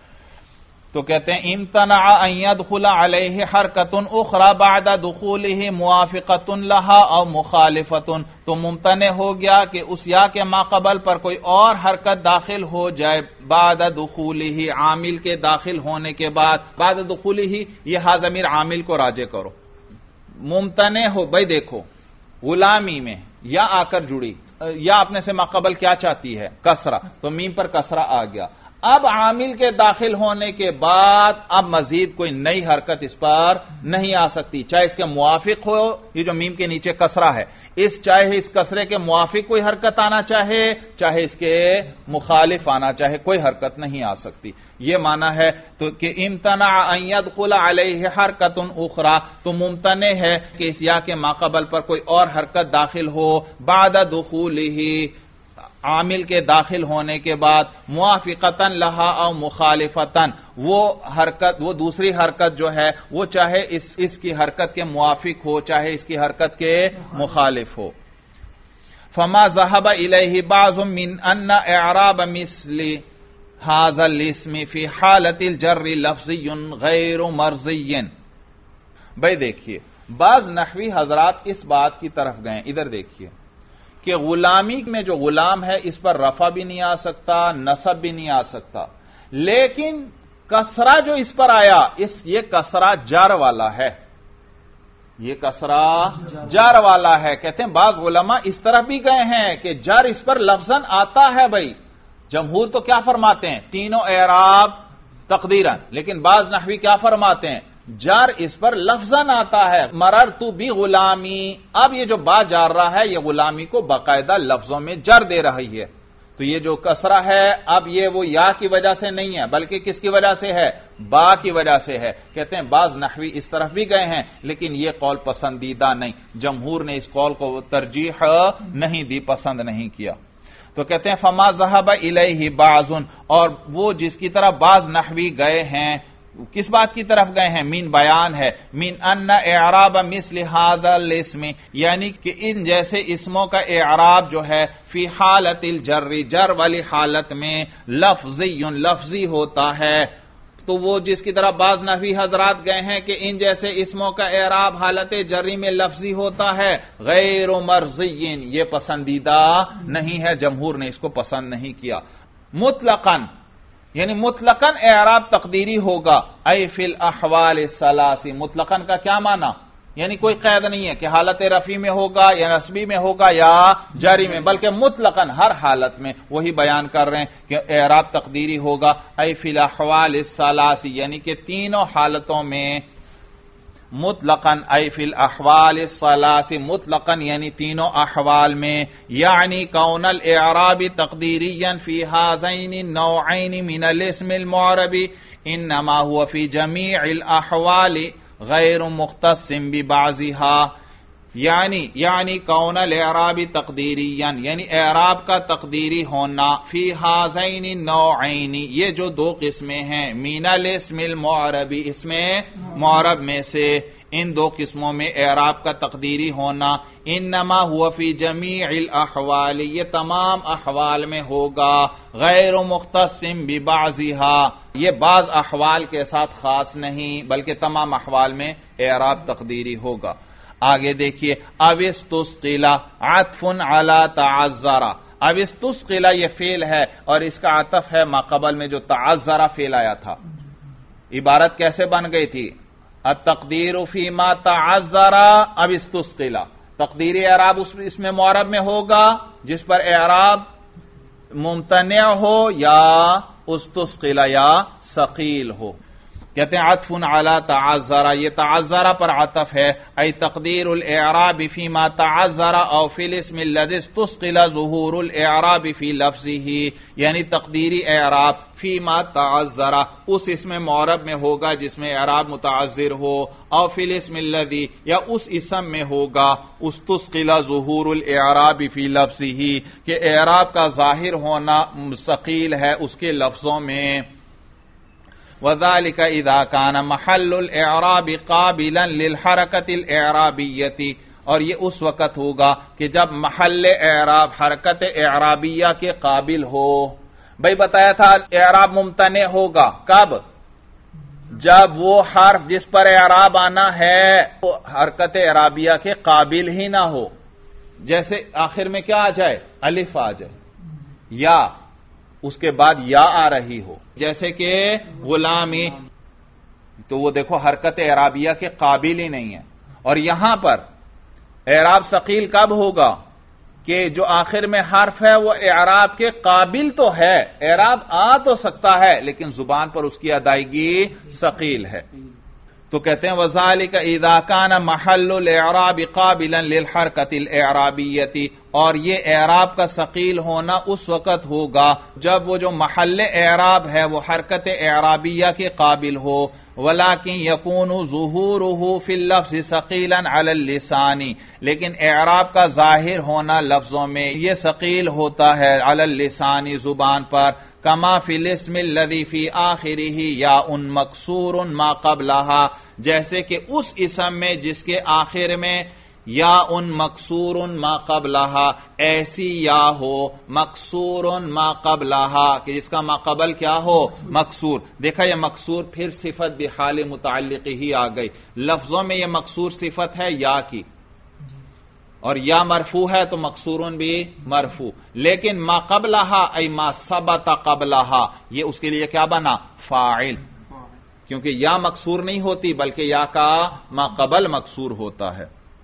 تو کہتے ہیں امتنع ان يدخل علیہ حرکت اخرى بعد دخولہ موافقۃ لہا او مخالفۃ، تو ممتنع ہو گیا کہ اس یا کے ماقبل پر کوئی اور حرکت داخل ہو جائے، بعد دخولہ، عامل کے داخل ہونے کے بعد، بعد دخولہ یہ ہا ضمیر عامل کو راجع کرو، ممتنع ہو، بھائی دیکھو غلامی میں یا آ کر جڑی، یا اپنے سے ماقبل کیا چاہتی ہے؟ کسرہ، تو میم پر کسرہ آ گیا، اب عامل کے داخل ہونے کے بعد اب مزید کوئی نئی حرکت اس پر نہیں آ سکتی، چاہے اس کے موافق ہو، یہ جو میم کے نیچے کسرہ ہے، چاہے اس کسرے کے موافق کوئی حرکت آنا چاہے چاہے اس کے مخالف آنا چاہے، کوئی حرکت نہیں آ سکتی، یہ معنی ہے۔ تو کہ امتنع ان يدخل علیہ حرکت اخرى، تو ممتنع ہے کہ اس یا کے ماقبل پر کوئی اور حرکت داخل ہو، بعد دخولہ، عامل کے داخل ہونے کے بعد، موافقتاً لہا او مخالفتاً، وہ حرکت، وہ دوسری حرکت جو ہے وہ چاہے اس کی حرکت کے موافق ہو چاہے اس کی حرکت کے مخالف ہو۔ فما ذهب الیہ بعض من ان اعراب مثل هذا الاسم فی حالت الجر لفظی غیر مرضی. بھائی دیکھیے بعض نحوی حضرات اس بات کی طرف گئے، ادھر دیکھیے کہ غلامی میں جو غلام ہے اس پر رفع بھی نہیں آ سکتا، نصب بھی نہیں آ سکتا، لیکن کسرہ جو اس پر آیا یہ کسرہ جر والا ہے، یہ کسرہ جر والا ہے. کہتے ہیں بعض علماء اس طرف بھی گئے ہیں کہ جر اس پر لفظاً آتا ہے. بھائی جمہور تو کیا فرماتے ہیں تینوں اعراب تقدیراً، لیکن بعض نحوی کیا فرماتے ہیں جر اس پر لفظاً آتا ہے. مررت بغلامی، اب یہ جو با جار رہا ہے یہ غلامی کو باقاعدہ لفظوں میں جر دے رہی ہے. تو یہ جو کسرہ ہے اب یہ وہ یا کی وجہ سے نہیں ہے بلکہ کس کی وجہ سے ہے؟ با کی وجہ سے ہے. کہتے ہیں بعض نحوی اس طرف بھی گئے ہیں لیکن یہ قول پسندیدہ نہیں، جمہور نے اس قول کو ترجیح نہیں دی، پسند نہیں کیا. تو کہتے ہیں فما ذهب الیہ بعض، اور وہ جس کی طرف بعض نحوی گئے ہیں کس بات کی طرف گئے ہیں؟ مین بیان ہے، مین ان اعراب مثل هذا الاسم، یعنی کہ ان جیسے اسموں کا اعراب جو ہے فی حالت الجر، جر والی حالت میں لفظی ہوتا ہے. تو وہ جس کی طرف بعض نحوی حضرات گئے ہیں کہ ان جیسے اسموں کا اعراب حالت جری میں لفظی ہوتا ہے غیر مرضی، یہ پسندیدہ نہیں ہے، جمہور نے اس کو پسند نہیں کیا. مطلقاً یعنی مطلقاً اعراب تقدیری ہوگا، ای فی الاحوال الثلاث. مطلقاً کا کیا معنی؟ یعنی کوئی قید نہیں ہے کہ حالت رفی میں ہوگا یا نصبی میں ہوگا یا جاری میں، بلکہ مطلقاً ہر حالت میں وہی بیان کر رہے ہیں کہ اعراب تقدیری ہوگا ای فی الاحوال الثلاث، یعنی کہ تینوں حالتوں میں. مطلقاً ای فی الاحوال الثلاث، مطلقاً یعنی تینوں احوال میں، یعنی کون الاعراب تقدیریا فی هذین النوعین من الاسم المعرب انما هو فی جمیع الاحوال غیر مختص ببعضها. یعنی کون الاعراب تقدیریا، یعنی اعراب کا تقدیری ہونا فی هذین النوعین، یہ جو دو قسمیں ہیں، من الاسم المعرب، اسم معرب میں سے ان دو قسموں میں اعراب کا تقدیری ہونا، انما هو فی جمیع الاحوال، یہ تمام احوال میں ہوگا، غیر مختص ببعضها، یہ بعض احوال کے ساتھ خاص نہیں بلکہ تمام احوال میں اعراب تقدیری ہوگا. آگے دیکھیے او استثقل عطف علی تعذر. او استثقل یہ فعل ہے اور اس کا عطف ہے ما قبل میں جو تعذر فعل آیا تھا. عبارت کیسے بن گئی تھی؟ التقدیر فیما تعذر او استثقل. تقدیری اعراب اس میں معرب میں ہوگا جس پر اعراب ممتنع ہو یا استثقل یا ثقیل ہو. کہتے ہیں عطف علی تعذر، یہ تعذر پر عطف ہے، ای تقدیر الاعراب فیما تعذر او فی الاسم الذی استثقل ظہور الاعراب فی لفظه، یعنی تقدیری اعراب فیما تعذر اس اسم معرب میں ہوگا جس میں اعراب متعذر ہو، او فی الاسم الذی یا اس اسم میں ہوگا استثقل ظہور الاعراب فی لفظه کہ اعراب کا ظاہر ہونا ثقیل ہے اس کے لفظوں میں. وذلك اذا كان محل الاعراب قابلا للحركة الاعرابية، اور یہ اس وقت ہوگا کہ جب محل اعراب حرکت اعرابیہ کے قابل ہو. بھائی بتایا تھا اعراب ممتنع ہوگا کب؟ جب وہ حرف جس پر اعراب آنا ہے وہ حرکت اعرابیہ کے قابل ہی نہ ہو. جیسے آخر میں کیا آ جائے؟ الف آ جائے یا اس کے بعد یا آ رہی ہو، جیسے کہ غلامی، تو وہ دیکھو حرکت اعرابیہ کے قابل ہی نہیں ہے. اور یہاں پر اعراب ثقیل کب ہوگا؟ کہ جو آخر میں حرف ہے وہ اعراب کے قابل تو ہے، اعراب آ تو سکتا ہے لیکن زبان پر اس کی ادائیگی ثقیل ہے. تو کہتے ہیں وذالک اذا کان محل الاعراب قابلا للحرکت الاعرابیتی، اور یہ اعراب کا ثقیل ہونا اس وقت ہوگا جب وہ جو محل اعراب ہے وہ حرکت اعرابیہ کے قابل ہو. ولکن یکون ظہورہ فی اللفظ ثقیلا علی اللسان، لیکن اعراب کا ظاہر ہونا لفظوں میں یہ ثقیل ہوتا ہے علی اللسان زبان پر، کما فی الاسم الذی فی آخرہ یاء مکسور ما قبلہا، جیسے کہ اس اسم میں جس کے آخر میں یا ان مکسور ما قبلہا، ایسی یا ہو مکسور ما قبلہا کہ جس کا ما قبل کیا ہو مکسور. دیکھا یہ مکسور پھر صفت بحال متعلق ہی آ گئی. لفظوں میں یہ مکسور صفت ہے یا کی، اور یا مرفوع ہے تو مکسورن بھی مرفوع. لیکن ما قبلہا ای ما ثبت قبلہا، یہ اس کے لیے کیا بنا فاعل، کیونکہ یا مکسور نہیں ہوتی بلکہ یا کا ما قبل مکسور ہوتا ہے.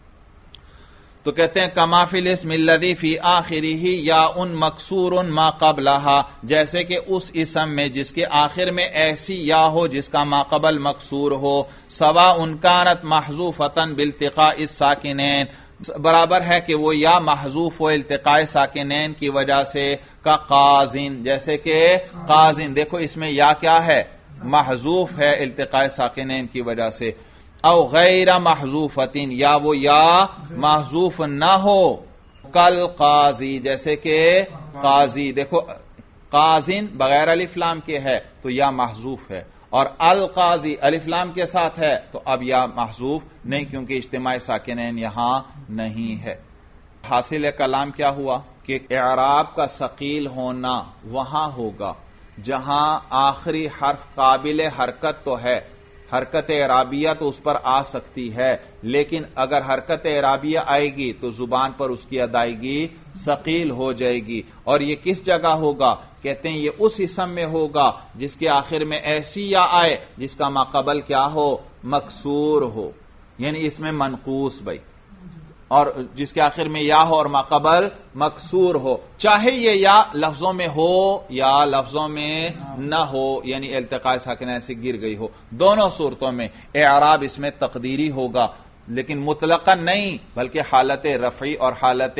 تو کہتے ہیں کما فی الاسم الذی فی آخرہ یا ان مکسور ما قبلہا، جیسے کہ اس اسم میں جس کے آخر میں ایسی یا ہو جس کا ما قبل مکسور ہو. سواء کانت محذوفۃ بالتقاء الساکنین، برابر ہے کہ وہ یا محذوف ہو التقاء ساکنین کی وجہ سے، کا قازن، جیسے کہ قازن. دیکھو اس میں یا کیا ہے محذوف ہے التقاء ساکنین کی وجہ سے. او غیر محذوفتین، یا وہ یا محذوف نہ ہو، کل قاضی، جیسے کہ قاضی. دیکھو قازن بغیر الف لام کے ہے تو یا محذوف ہے، اور القاضی الف لام کے ساتھ ہے تو اب یا محذوف نہیں، کیونکہ اجتماع ساکنین یہاں نہیں ہے. حاصل کلام کیا ہوا کہ اعراب کا ثقیل ہونا وہاں ہوگا جہاں آخری حرف قابل حرکت تو ہے، حرکت اعرابیہ تو اس پر آ سکتی ہے، لیکن اگر حرکت اعرابیہ آئے گی تو زبان پر اس کی ادائیگی ثقیل ہو جائے گی. اور یہ کس جگہ ہوگا؟ کہتے ہیں یہ اس اسم میں ہوگا جس کے آخر میں ایسی یا آئے جس کا ما قبل کیا ہو مکسور ہو، یعنی اس میں منقوص بھائی، اور جس کے آخر میں یا ہو اور ما قبل مکسور ہو، چاہے یہ یا لفظوں میں ہو یا لفظوں میں نہ ہو، یعنی التقاء ساکنین سے گر گئی ہو. دونوں صورتوں میں اعراب اس میں تقدیری ہوگا، لیکن مطلقاً نہیں بلکہ حالت رفعی اور حالت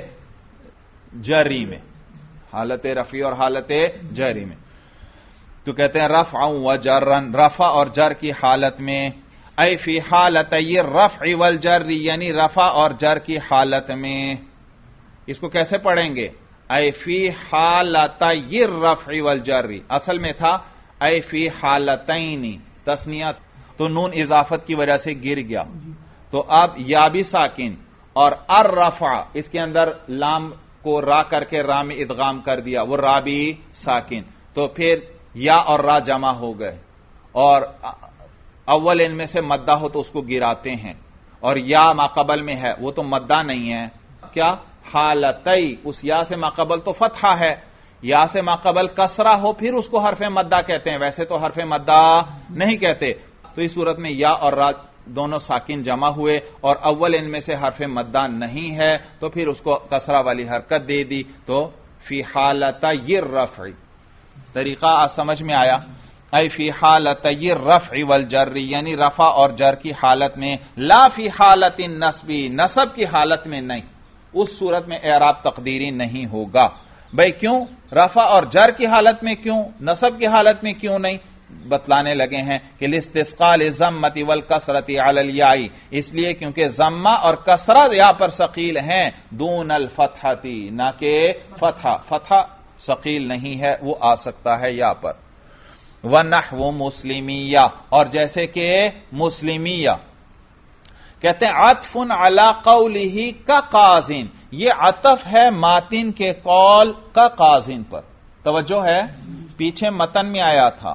جری میں، حالت رفعی اور حالت جری میں. تو کہتے ہیں رفع و جرن، رفع اور جر کی حالت میں، ای فی حالتی الرفع والجر، یعنی رفع اور جر کی حالت میں. اس کو کیسے پڑھیں گے؟ ای فی حالتی الرفع والجر، اصل میں تھا ای فی حالتین تثنیہ، تو نون اضافت کی وجہ سے گر گیا، تو اب یا بھی ساکن اور الرفع اس کے اندر لام کو را کر کے را میں ادغام کر دیا، وہ را بھی ساکن، تو پھر یا اور را جمع ہو گئے، اور اول ان میں سے مدہ ہو تو اس کو گراتے ہیں، اور یا ما قبل میں ہے وہ تو مدہ نہیں ہے. کیا حالتی، اس یا سے ما قبل تو فتحہ ہے، یا سے ما قبل کسرہ ہو پھر اس کو حرف مدہ کہتے ہیں، ویسے تو حرف مدہ نہیں کہتے. تو اس صورت میں یا اور را دونوں ساکن جمع ہوئے اور اول ان میں سے حرف مدہ نہیں ہے تو پھر اس کو کسرہ والی حرکت دے دی، تو فی حالتی الرفع. طریقہ سمجھ میں آیا؟ ای فی حالتی الرفع والجر، یعنی رفع اور جر کی حالت میں، لا فی حالت النصب، نصب کی حالت میں نہیں، اس صورت میں اعراب تقدیری نہیں ہوگا. بھئی کیوں؟ رفع اور جر کی حالت میں کیوں، نصب کی حالت میں کیوں نہیں؟ بتلانے لگے ہیں کہ لاستثقال الضمۃ والکسرۃ علی الیاء، اس لیے کیونکہ ضمہ اور کسرہ یا پر ثقیل ہیں، دون الفتحۃ، نہ کہ فتحہ، فتحہ ثقیل نہیں ہے، وہ آ سکتا ہے یا پر. وَنَحْوُ مُسْلِمِيَّہ، اور جیسے کہ مسلمیہ، کہتے ہیں عطف علی قولہ کا قازن، یہ عطف ہے ماتن کے قول کا قازن پر. توجہ ہے، پیچھے متن میں آیا تھا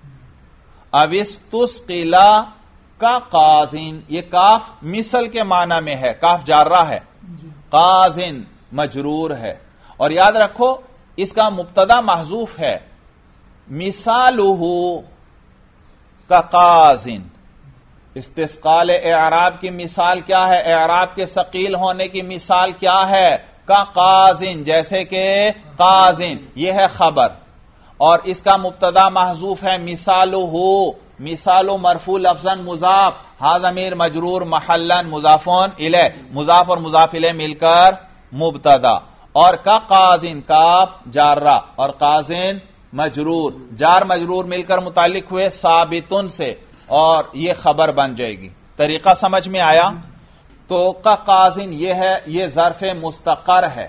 اوستسقل کا قازن، یہ کاف مثل کے معنی میں ہے، کاف جارہ ہے، قازن مجرور ہے، اور یاد رکھو اس کا مبتدا محذوف ہے. مثالہ کا قازن، استثقال اعراب کی مثال کیا ہے؟ اعراب کے ثقیل ہونے کی مثال کیا ہے؟ کا قازن، جیسے کہ قازن، یہ ہے خبر، اور اس کا مبتدا محذوف ہے مثالہ، مثال مرفوع لفظاً مضاف، ہا ضمیر مجرور محلاً مضافون الیہ، مضاف اور مضاف الیہ مل کر مبتدا، اور کا قازن کاف جارہ اور قازن مجرور، جار مجرور مل کر متعلق ہوئے ثابتن سے، اور یہ خبر بن جائے گی. طریقہ سمجھ میں آیا؟ تو کا قازن یہ ہے، یہ ظرف مستقر ہے.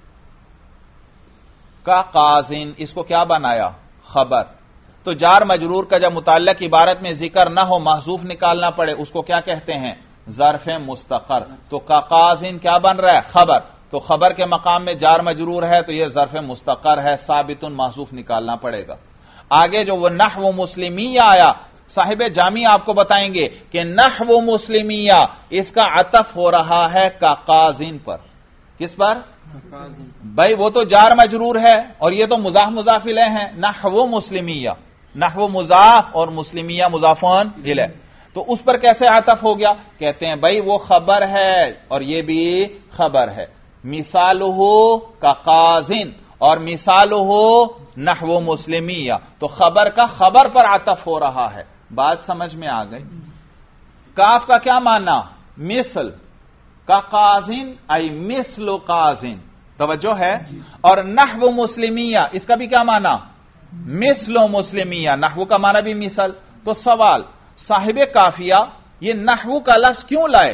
کا قازن اس کو کیا بنایا؟ خبر. تو جار مجرور کا جب متعلق عبارت میں ذکر نہ ہو، محذوف نکالنا پڑے، اس کو کیا کہتے ہیں؟ ظرف مستقر. تو کا قازن کیا بن رہا ہے؟ خبر. تو خبر کے مقام میں جار مجرور ہے تو یہ ظرف مستقر ہے، ثابت محذوف نکالنا پڑے گا. آگے جو وہ نحو مسلمیہ آیا، صاحب جامی آپ کو بتائیں گے کہ نحو مسلمیہ اس کا عطف ہو رہا ہے کا قازن پر. کس پر؟ بھائی وہ تو جار مجرور ہے اور یہ تو مضاف مضاف الیہ ہیں. نحو مسلمیہ، نحو مضاف اور مسلمیہ مضافون الیہ، تو اس پر کیسے عطف ہو گیا؟ کہتے ہیں بھائی وہ خبر ہے اور یہ بھی خبر ہے. مثالہ کا قازن اور مثالہ نحو مسلمیہ، تو خبر کا خبر پر عطف ہو رہا ہے. بات سمجھ میں آ گئی؟ کاف کا کیا معنی؟ مثل. کا قازن ای مثل قازن، توجہ ہے. اور نحو مسلمیہ اس کا بھی کیا معنی؟ مثل مسلمیہ. نحو کا معنی بھی مثل. تو سوال، صاحب کافیہ یہ نحو کا لفظ کیوں لائے؟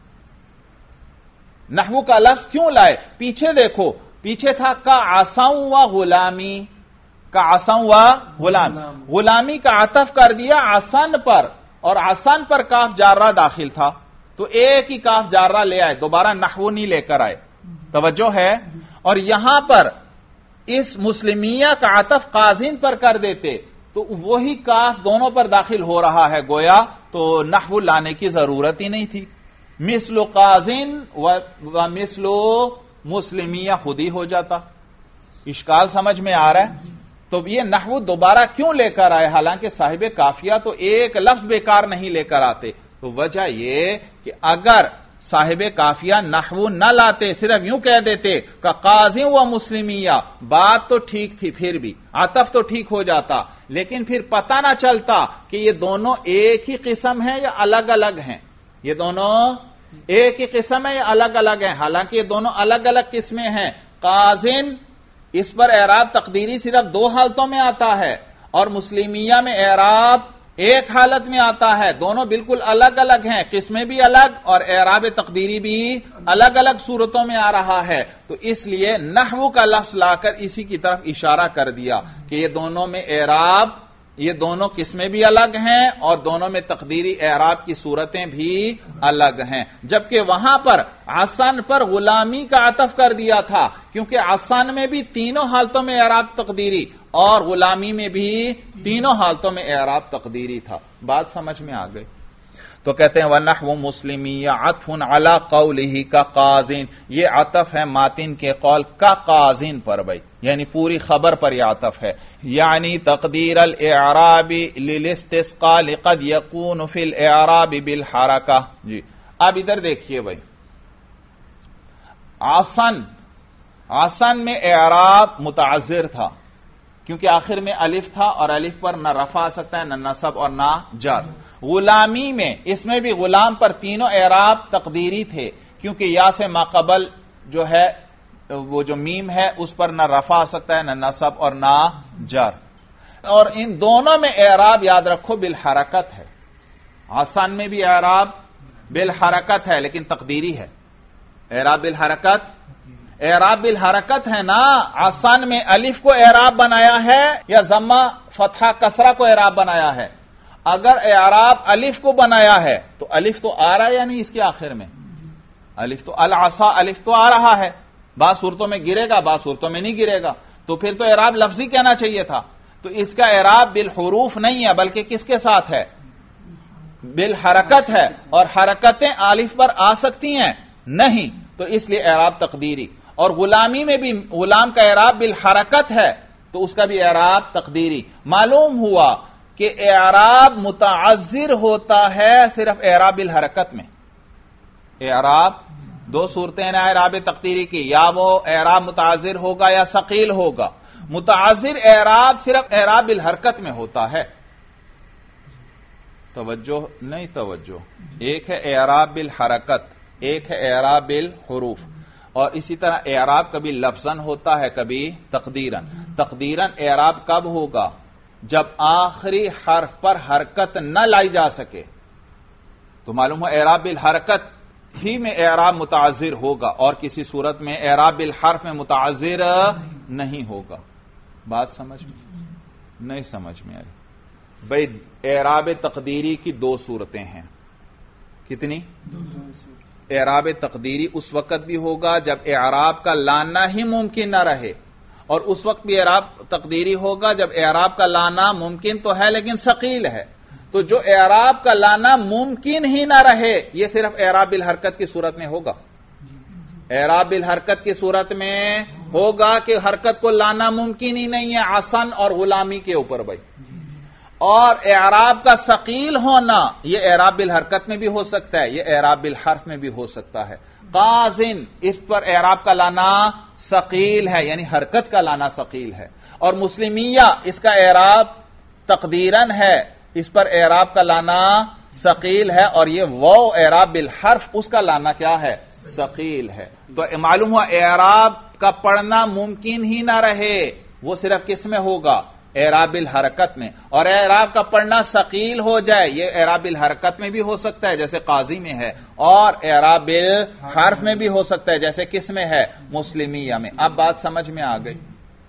نحو کا لفظ کیوں لائے؟ پیچھے دیکھو، پیچھے تھا کا عصاؤں و غلامی، کا عصاؤں و غلام، غلامی کا عطف کر دیا عصن پر، اور عصن پر کاف جارہ داخل تھا تو ایک ہی کاف جارہ لے آئے، دوبارہ نحو نہیں لے کر آئے. توجہ ہے؟ اور یہاں پر اس مسلمیہ کا عطف قازن پر کر دیتے تو وہی کاف دونوں پر داخل ہو رہا ہے، گویا تو نحو لانے کی ضرورت ہی نہیں تھی. مثل قازن و مثل مسلمیہ خود ہی ہو جاتا. اشکال سمجھ میں آ رہا ہے؟ تو یہ نحو دوبارہ کیوں لے کر آئے حالانکہ صاحب کافیہ تو ایک لفظ بیکار نہیں لے کر آتے؟ تو وجہ یہ کہ اگر صاحب کافیہ نحو نہ لاتے، صرف یوں کہہ دیتے کہ قازن و مسلمیہ، بات تو ٹھیک تھی، پھر بھی عطف تو ٹھیک ہو جاتا، لیکن پھر پتہ نہ چلتا کہ یہ دونوں ایک ہی قسم ہیں یا الگ الگ ہیں. یہ دونوں ایک ہی قسم ہے یا الگ الگ ہیں؟ حالانکہ یہ دونوں الگ الگ قسمیں ہیں. قازن اس پر اعراب تقدیری صرف دو حالتوں میں آتا ہے اور مسلمیہ میں اعراب ایک حالت میں آتا ہے. دونوں بالکل الگ الگ ہیں، قسمیں بھی الگ اور اعراب تقدیری بھی الگ الگ صورتوں میں آ رہا ہے. تو اس لیے نحو کا لفظ لا کر اسی کی طرف اشارہ کر دیا کہ یہ دونوں میں اعراب، یہ دونوں قسمیں بھی الگ ہیں اور دونوں میں تقدیری اعراب کی صورتیں بھی الگ ہیں. جبکہ وہاں پر عصن پر غلامی کا عطف کر دیا تھا کیونکہ عصن میں بھی تینوں حالتوں میں اعراب تقدیری اور غلامی میں بھی تینوں حالتوں میں اعراب تقدیری تھا. بات سمجھ میں آ گئی؟ تو کہتے ہیں وَنَحْوُ مُسْلِمِيَّ عَطْفٌ عَلَىٰ قَوْلِهِ كَقَازٍ، یہ عطف ہے ماتن کے قول کا قازن پر، بھائی یعنی پوری خبر پر یہ عطف ہے. یعنی تقدیر الاعراب للاستسقاء لقد يكون في الاعراب بالحرکہ. جی اب ادھر دیکھیے بھائی، عصن میں اعراب متعذر تھا کیونکہ آخر میں الف تھا اور الف پر نہ رفع آ سکتا ہے، نہ نصب اور نہ جر. غلامی میں اس میں بھی غلام پر تینوں اعراب تقدیری تھے کیونکہ یا سے ماقبل جو ہے وہ جو میم ہے اس پر نہ رفع آ سکتا ہے، نہ نصب اور نہ جر. اور ان دونوں میں اعراب یاد رکھو بالحرکت ہے. عصن میں بھی اعراب بالحرکت ہے لیکن تقدیری ہے. اعراب بالحرکت، اعراب بالحرکت ہے نا. عصن میں الف کو اعراب بنایا ہے یا ضمہ فتحہ کسرہ کو اعراب بنایا ہے؟ اگر اعراب الف کو بنایا ہے تو الف تو آ رہا ہے یا نہیں اس کے آخر میں؟ الف تو العصا، الف تو آ رہا ہے. بعض صورتوں میں گرے گا، بعض صورتوں میں نہیں گرے گا، تو پھر تو اعراب لفظی کہنا چاہیے تھا. تو اس کا اعراب بالحروف نہیں ہے بلکہ کس کے ساتھ ہے؟ بالحرکت ہے. اور حرکتیں الف پر آ سکتی ہیں نہیں، تو اس لیے اعراب تقدیری. اور غلامی میں بھی غلام کا اعراب بالحرکت ہے تو اس کا بھی اعراب تقدیری. معلوم ہوا کہ اعراب متعذر ہوتا ہے صرف اعراب بالحرکت میں. اعراب دو صورتیں ہیں اعراب تقدیری کی، یا وہ اعراب متعذر ہوگا یا ثقیل ہوگا. متعذر اعراب صرف اعراب بالحرکت میں ہوتا ہے. توجہ نہیں توجہ؟ ایک ہے اعراب بالحرکت، ایک ہے اعراب بالحروف. اور اسی طرح اعراب کبھی لفظاً ہوتا ہے کبھی تقدیراً. تقدیراً اعراب کب ہوگا؟ جب آخری حرف پر حرکت نہ لائی جا سکے. تو معلوم ہو اعراب بالحرکت ہی میں اعراب متعذر ہوگا اور کسی صورت میں اعراب بالحرف میں متعذر نہیں ہوگا. بات سمجھ میں نہیں سمجھ میں آئی؟ بھئی اعراب تقدیری کی دو صورتیں ہیں. کتنی؟ اعراب تقدیری اس وقت بھی ہوگا جب اعراب کا لانا ہی ممکن نہ رہے، اور اس وقت بھی اعراب تقدیری ہوگا جب اعراب کا لانا ممکن تو ہے لیکن ثقیل ہے۔ تو جو اعراب کا لانا ممکن ہی نہ رہے یہ صرف اعراب بالحرکت کی صورت میں ہوگا۔ اعراب بالحرکت کی صورت میں ہوگا کہ حرکت کو لانا ممکن ہی نہیں ہے عصن اور غلامی کے اوپر بھائی، اور اعراب کا ثقیل ہونا یہ اعراب بالحرکت میں بھی ہو سکتا ہے، یہ اعراب بالحرف میں بھی ہو سکتا ہے۔ قازن اس پر اعراب کا لانا ثقیل ہے، یعنی حرکت کا لانا ثقیل ہے، اور مسلمیہ اس کا اعراب تقدیرن ہے، اس پر اعراب کا لانا ثقیل ہے، اور یہ وہ اعراب بالحرف اس کا لانا کیا ہے؟ ثقیل ہے۔ تو معلوم ہوا اعراب کا پڑھنا ممکن ہی نہ رہے وہ صرف کس میں ہوگا؟ اعراب الحرکت میں، اور اعراب کا پڑھنا ثقیل ہو جائے یہ اعراب الحرکت میں بھی ہو سکتا ہے جیسے قاضی میں ہے، اور اعراب الحرف میں بھی ہو سکتا ہے جیسے کس میں ہے؟ مسلمیہ میں۔ اب بات سمجھ میں آ گئی؟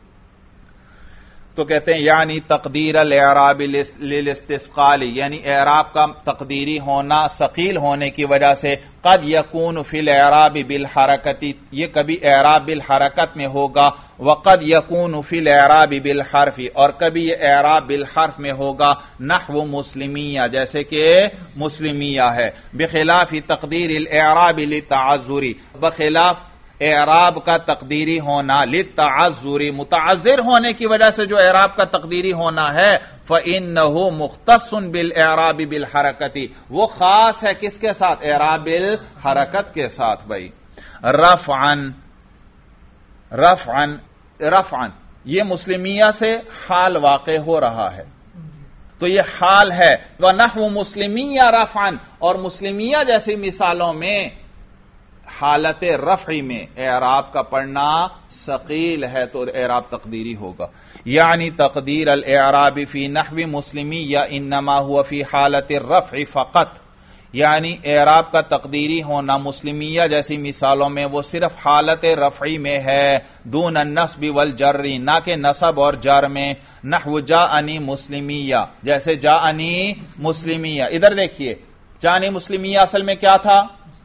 تو کہتے ہیں یعنی تقدیر الاعراب للاستثقال، یعنی اعراب کا تقدیری ہونا ثقیل ہونے کی وجہ سے قد یکون فی الاعراب بالحرکت، یہ کبھی اعراب بالحرکت میں ہوگا، وقد یکون فی الاعراب بالحرف، اور کبھی یہ اعراب بالحرف میں ہوگا، نحو مسلمیہ جیسے کہ مسلمیہ ہے، بخلاف تقدیر الاعراب للتعذر، بخلاف اعراب کا تقدیری ہونا للتعذر، متعذر ہونے کی وجہ سے جو اعراب کا تقدیری ہونا ہے، فإنه مختص بالاعراب بالحرکت، وہ خاص ہے کس کے ساتھ؟ اعراب بالحرکت کے ساتھ بھائی۔ رفعن یہ مسلمیہ سے حال واقع ہو رہا ہے تو یہ حال ہے، وَنَحْوُ مسلمیہ رفعن، اور مسلمیہ جیسی مثالوں میں حالت رفعی میں اعراب کا پڑھنا ثقیل ہے تو اعراب تقدیری ہوگا۔ یعنی تقدیر الاعراب فی نحو مسلمیہ انما هو فی حالت الرفع فقط، یعنی اعراب کا تقدیری ہونا مسلمیہ جیسی مثالوں میں وہ صرف حالت رفعی میں ہے، دون النصب والجر، نہ کہ نصب اور جر میں، نحو جاءنی مسلمیہ جیسے جاءنی مسلمیہ۔ ادھر دیکھیے جاءنی مسلمیہ اصل میں کیا تھا؟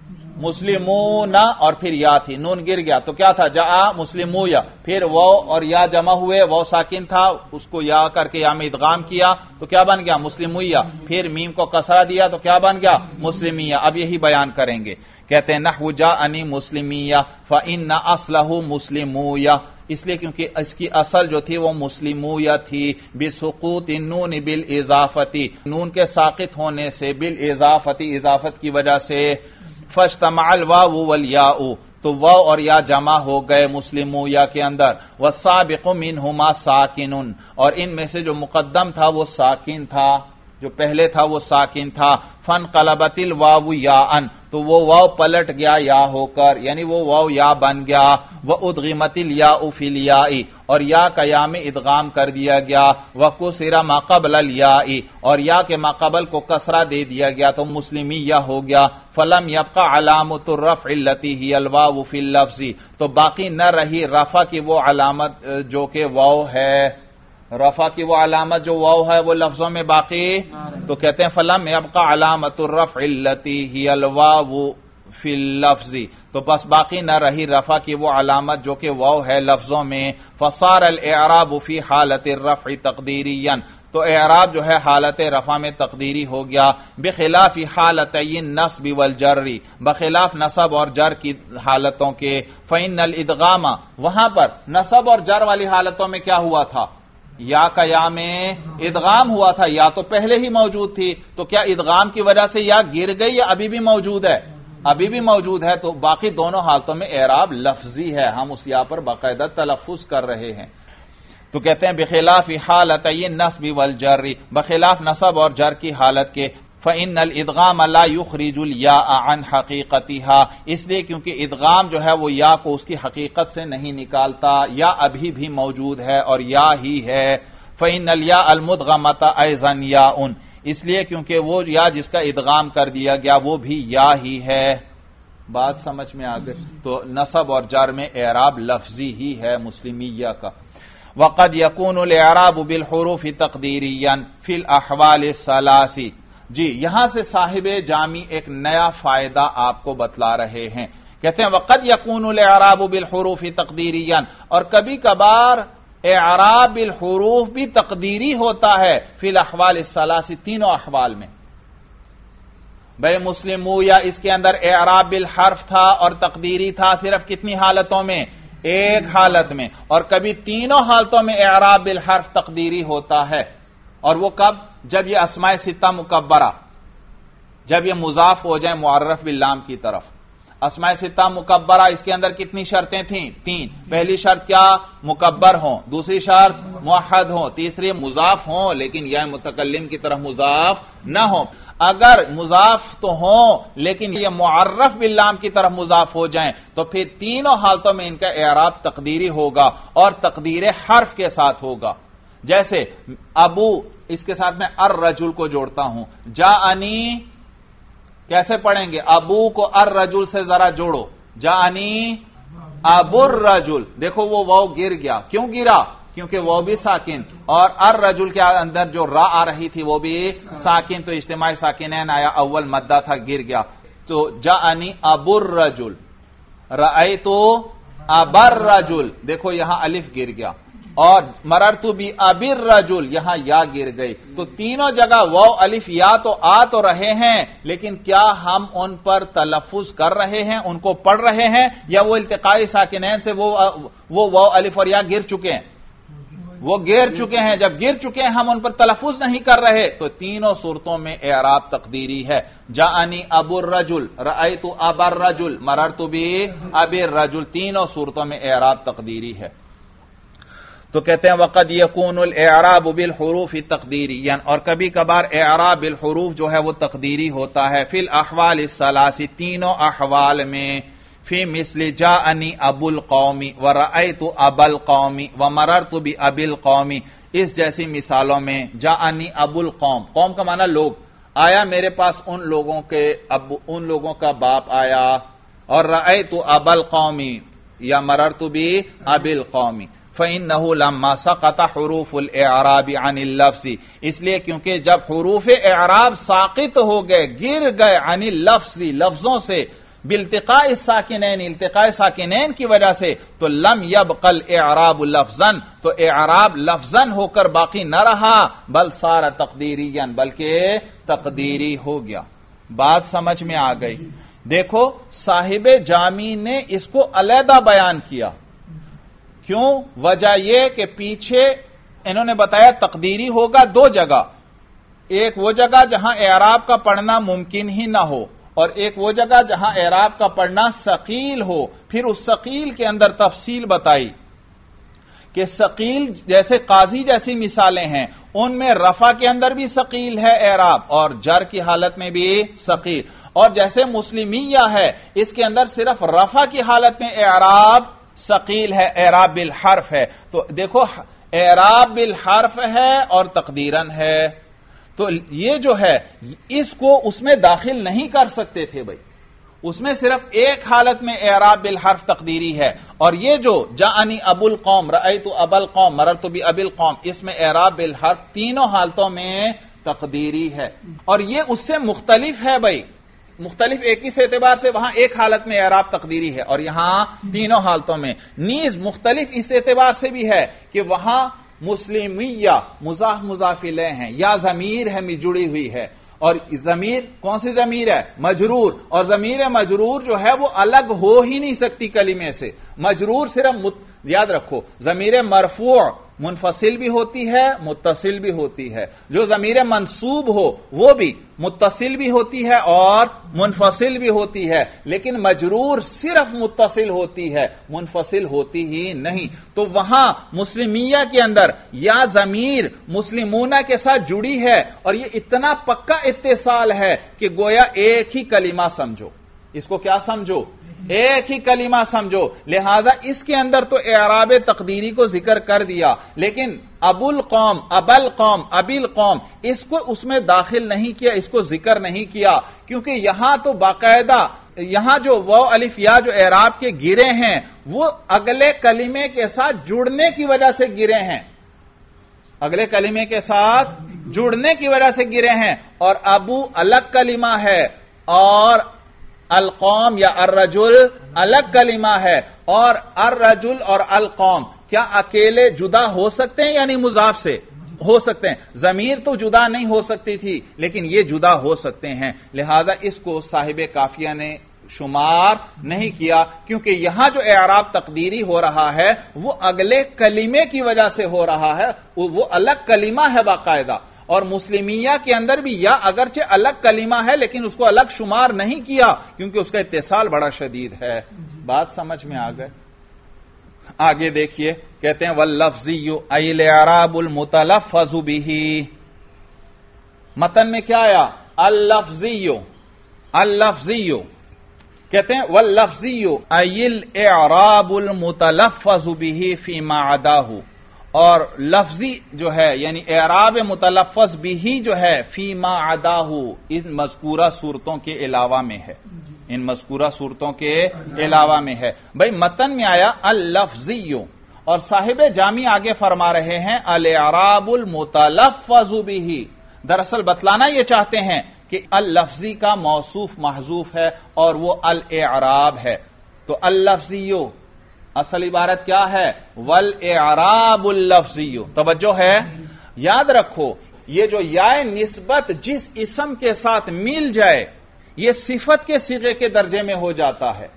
مسلمون، اور پھر یا تھی، نون گر گیا تو کیا تھا؟ جاء مسلمویا، پھر واو اور یا جمع ہوئے، واو ساکن تھا اس کو یا کر کے یا میں ادغام کیا تو کیا بن گیا؟ مسلمویا، پھر میم کو کسرہ دیا تو کیا بن گیا؟ مسلمیہ۔ اب یہی بیان کریں گے، کہتے ہیں نحو جاءنی مسلمیہ فإن اصلہ مسلمویا، اس لیے کیونکہ اس کی اصل جو تھی وہ مسلمویا تھی، بسقوط النون بالاضافتی، نون کے ساقط ہونے سے، بالاضافتی اضافت کی وجہ سے، فاجتمع الواو والیاء، تو واو اور یا جمع ہو گئے مسلمویا کے اندر، والسابق منہما ساکن، اور ان میں سے جو مقدم تھا وہ ساکن تھا، جو پہلے تھا وہ ساکن تھا، فانقلبت الواو یاء، تو وہ واو پلٹ گیا یا ہو کر، یعنی وہ واو یا بن گیا، وادغمت الیاء فی الیاء، اور یا کا یا میں ادغام کر دیا گیا، وکسر ما قبل الیاء، اور یا کے ما قبل کو کسرہ دے دیا گیا تو مسلمیہ ہو گیا، فلم یبقى علامت الرفع التي هي الواو فی اللفظ، تو باقی نہ رہی رفع کی وہ علامت جو کہ واو ہے، رفع کی وہ علامت جو واو ہے وہ لفظوں میں باقی، تو کہتے ہیں فلم یبقى علامت الرفع التي هي الواو فی اللفظ، تو بس باقی نہ رہی رفع کی وہ علامت جو کہ واو ہے لفظوں میں، فصار الاعراب فی حالت الرفع تقدیریا، تو اعراب جو ہے حالت رفع میں تقدیری ہو گیا، بخلاف حالتي النصب والجر، بخلاف نصب اور جر کی حالتوں کے، فإن الادغام، وہاں پر نصب اور جر والی حالتوں میں کیا ہوا تھا؟ یا کا یا میں ادغام ہوا تھا، یا تو پہلے ہی موجود تھی، تو کیا ادغام کی وجہ سے یا گر گئی یا ابھی بھی موجود ہے؟ ابھی بھی موجود ہے، تو باقی دونوں حالتوں میں اعراب لفظی ہے، ہم اس یا پر باقاعدہ تلفظ کر رہے ہیں۔ تو کہتے ہیں بخلاف حالتي النصب والجر، بخلاف نصب اور جر کی حالت کے، فإن الادغام لا يخرج الياء عن حقیقتها، اس لیے کیونکہ ادغام جو ہے وہ یا کو اس کی حقیقت سے نہیں نکالتا، یا ابھی بھی موجود ہے اور یا ہی ہے، فإن الياء المدغمة ايضا ياء، اس لیے کیونکہ وہ یا جس کا ادغام کر دیا گیا وہ بھی یا ہی ہے۔ بات سمجھ میں آ گئی؟ تو نصب اور جر میں اعراب لفظی ہی ہے مسلمیہ کا۔ وقد يكون الاعراب بالحروف تقديريا في الاحوال الثلاث، جی یہاں سے صاحب جامی ایک نیا فائدہ آپ کو بتلا رہے ہیں. کہتے ہیں وقد یکون الاعراب بالحروف تقدیریا، اور کبھی کبھار اعراب بالحروف بھی تقدیری ہوتا ہے فی الاحوال الثلاث، تینوں احوال میں. بھائی مسلمو یا اس کے اندر اعراب بالحرف تھا اور تقدیری تھا صرف کتنی حالتوں میں؟ ایک حالت میں. اور کبھی تینوں حالتوں میں اعراب بالحرف تقدیری ہوتا ہے. اور وہ کب؟ جب یہ اسماء ستہ مکبرہ، جب یہ مضاف ہو جائیں معرف باللام کی طرف. اسماء ستہ مکبرہ اس کے اندر کتنی شرطیں تھیں؟ تین. پہلی شرط کیا؟ مکبر ہوں. دوسری شرط موحد ہوں. تیسری مضاف ہوں لیکن یا متکلم کی طرف مضاف نہ ہوں. اگر مضاف تو ہوں لیکن یہ معرف باللام کی طرف مضاف ہو جائیں تو پھر تینوں حالتوں میں ان کا اعراب تقدیری ہوگا اور تقدیر حرف کے ساتھ ہوگا. جیسے ابو، اس کے ساتھ میں الرجل کو جوڑتا ہوں. جاءنی کیسے پڑھیں گے؟ ابو کو الرجل سے ذرا جوڑو. جاءنی ابو الرجل، دیکھو وہ واو گر گیا. کیوں گرا؟ کیونکہ وہ بھی ساکن، اور الرجل کے اندر جو را آ رہی تھی وہ بھی ساکن، تو اجتماعی ساکنین آیا، اول مدہ تھا، گر گیا. تو جاءنی ابو الرجل، رأیت ابا الرجل، دیکھو یہاں الف گر گیا. اور مررت بابی الرجل، یہاں یا گر گئی. تو تینوں جگہ واو الف یا تو آ تو رہے ہیں لیکن کیا ہم ان پر تلفظ کر رہے ہیں، ان کو پڑھ رہے ہیں، یا وہ التقائی ساکنین سے وہ واو الف اور یا گر چکے ہیں؟ وہ گر چکے ہیں. جب گر چکے ہیں ہم ان پر تلفظ نہیں کر رہے تو تینوں صورتوں میں اعراب تقدیری ہے. جاءنی ابو الرجل، رأیت ابا الرجل، مررت بابی الرجل، تینوں صورتوں میں اعراب تقدیری ہے. تو کہتے ہیں وقد یکون الاعراب بالحروف تقدیریا، اور کبھی کبھار اعراب بالحروف جو ہے وہ تقدیری ہوتا ہے فی الاحوال الثلاث، تینوں احوال میں. فی مثل جاءنی ابو القوم ورأیت ابا القوم ومررت بابی القوم، اس جیسی مثالوں میں. جاءنی ابو القوم، قوم کا معنی لوگ، آیا میرے پاس ان لوگوں کے ابو، ان لوگوں کا باپ آیا. اور رأیت ابا القوم یا مررت بابی القوم. فإنه لما سقط حروف الاعراب عن اللفظ، اس لیے کیونکہ جب حروف اعراب ساقط ہو گئے، گر گئے، عن اللفظ، لفظوں سے، بالتقاء الساکنین، التقاء ساکنین کی وجہ سے، تو لم يبق الاعراب لفظا، تو اعراب لفظا ہو کر باقی نہ رہا، بل صار تقدیریا، بلکہ تقدیری ہو گیا. بات سمجھ میں آ گئی؟ دیکھو صاحب جامی نے اس کو علیحدہ بیان کیا. کیوں؟ وجہ یہ کہ پیچھے انہوں نے بتایا تقدیری ہوگا دو جگہ، ایک وہ جگہ جہاں اعراب کا پڑھنا ممکن ہی نہ ہو، اور ایک وہ جگہ جہاں اعراب کا پڑھنا ثقیل ہو. پھر اس ثقیل کے اندر تفصیل بتائی کہ ثقیل جیسے قاضی جیسی مثالیں ہیں، ان میں رفع کے اندر بھی ثقیل ہے اعراب اور جر کی حالت میں بھی ثقیل. اور جیسے مسلمیہ ہے، اس کے اندر صرف رفع کی حالت میں اعراب ثقیل ہے، اعراب بالحرف ہے. تو دیکھو اعراب بالحرف ہے اور تقدیرن ہے، تو یہ جو ہے اس کو اس میں داخل نہیں کر سکتے تھے بھائی. اس میں صرف ایک حالت میں اعراب بالحرف تقدیری ہے، اور یہ جو جاءنی ابو القوم، رأیت ابا القوم، مررت بابی القوم، اس میں اعراب بالحرف تینوں حالتوں میں تقدیری ہے. اور یہ اس سے مختلف ہے بھائی، مختلف ایک ہی سے اعتبار سے، وہاں ایک حالت میں اعراب تقدیری ہے اور یہاں تینوں حالتوں میں. نیز مختلف اس اعتبار سے بھی ہے کہ وہاں مسلمیہ مضاف مضاف الیہ ہیں، یا ضمیر ہے جڑی ہوئی ہے، اور ضمیر کون سی ضمیر ہے؟ مجرور. اور ضمیر مجرور جو ہے وہ الگ ہو ہی نہیں سکتی کلمے سے. مجرور صرف یاد رکھو ضمیر مرفوع منفصل بھی ہوتی ہے، متصل بھی ہوتی ہے. جو ضمیر منصوب ہو وہ بھی متصل بھی ہوتی ہے اور منفصل بھی ہوتی ہے، لیکن مجرور صرف متصل ہوتی ہے، منفصل ہوتی ہی نہیں. تو وہاں مسلمیہ کے اندر یا ضمیر مسلمونہ کے ساتھ جڑی ہے، اور یہ اتنا پکا اتصال ہے کہ گویا ایک ہی کلمہ سمجھو. اس کو کیا سمجھو؟ ایک ہی کلمہ سمجھو. لہذا اس کے اندر تو اعراب تقدیری کو ذکر کر دیا، لیکن ابو القوم، ابا القوم، ابی القوم، اس کو اس میں داخل نہیں کیا، اس کو ذکر نہیں کیا، کیونکہ یہاں تو باقاعدہ یہاں جو واو الف یا جو اعراب کے گرے ہیں وہ اگلے کلمے کے ساتھ جڑنے کی وجہ سے گرے ہیں، اگلے کلمے کے ساتھ जुड़ने की वजह से गिरे हैं, और अबू अलग कलिमा है और अल-कौम या अर्रजुल अलग कलिमा है, और अर्रजुल और अल-कौम क्या अकेले जुदा हो सकते हैं यानी मुजाफ से हो सकते हैं? जमीर तो जुदा नहीं हो सकती थी, लेकिन ये जुदा हो सकते हैं, लिहाजा इसको साहिब काफिया ने शुमार नहीं किया, क्योंकि यहां जो एराब तकदीरी हो रहा है वो अगले कलीमे की वजह से हो रहा है, वो अलग कलीमा है बाकायदा। और मुस्लिमिया के अंदर भी या अगरचे अलग कलीमा है लेकिन उसको अलग शुमार नहीं किया, क्योंकि उसका इत्तिसाल बड़ा शदीद है। बात समझ में आ गए? आगे देखिए, कहते हैं वल्लफ्ज़िय्यु अल इराबुल मुतलफ़्फ़ज़ु बिही। मतन में क्या आया? अल-लफ्ज़िय्यु, अल-लफ्ज़िय्यु। कहते हैं वल्लफ्ज़िय्यु अल इराबुल मुतलफ़्फ़ज़ु बिही फ़ीमा अदाहु, और लफ्जी जो है यानी एराब मुतलफ़्फ़ज़ बिही जो है फ़ीमा अदाहु इन मज़कूरा सूरतों के अलावा में है, इन मज़कूरा सूरतों के अलावा में है। भाई मतन में आया अल-लफ्ज़िय्यु, और साहिब जामी आगे फरमा रहे हैं अल इराबुल मुतलफ़्फ़ज़ु बिही। दरअसल बतलाना यह चाहते हैं कि अल-लफ्ज़ी का मौसूफ महजूफ है और वो अल-इराब है। तो अल-लफ्ज़िय्यु असल इबारत क्या है? वल इराबुल लफ्ज़िय्यु। तवज्जो है, याद रखो, ये जो याए निस्बत जिस इसम के साथ मिल जाए ये सिफत के सीगे के दर्जे में हो जाता है।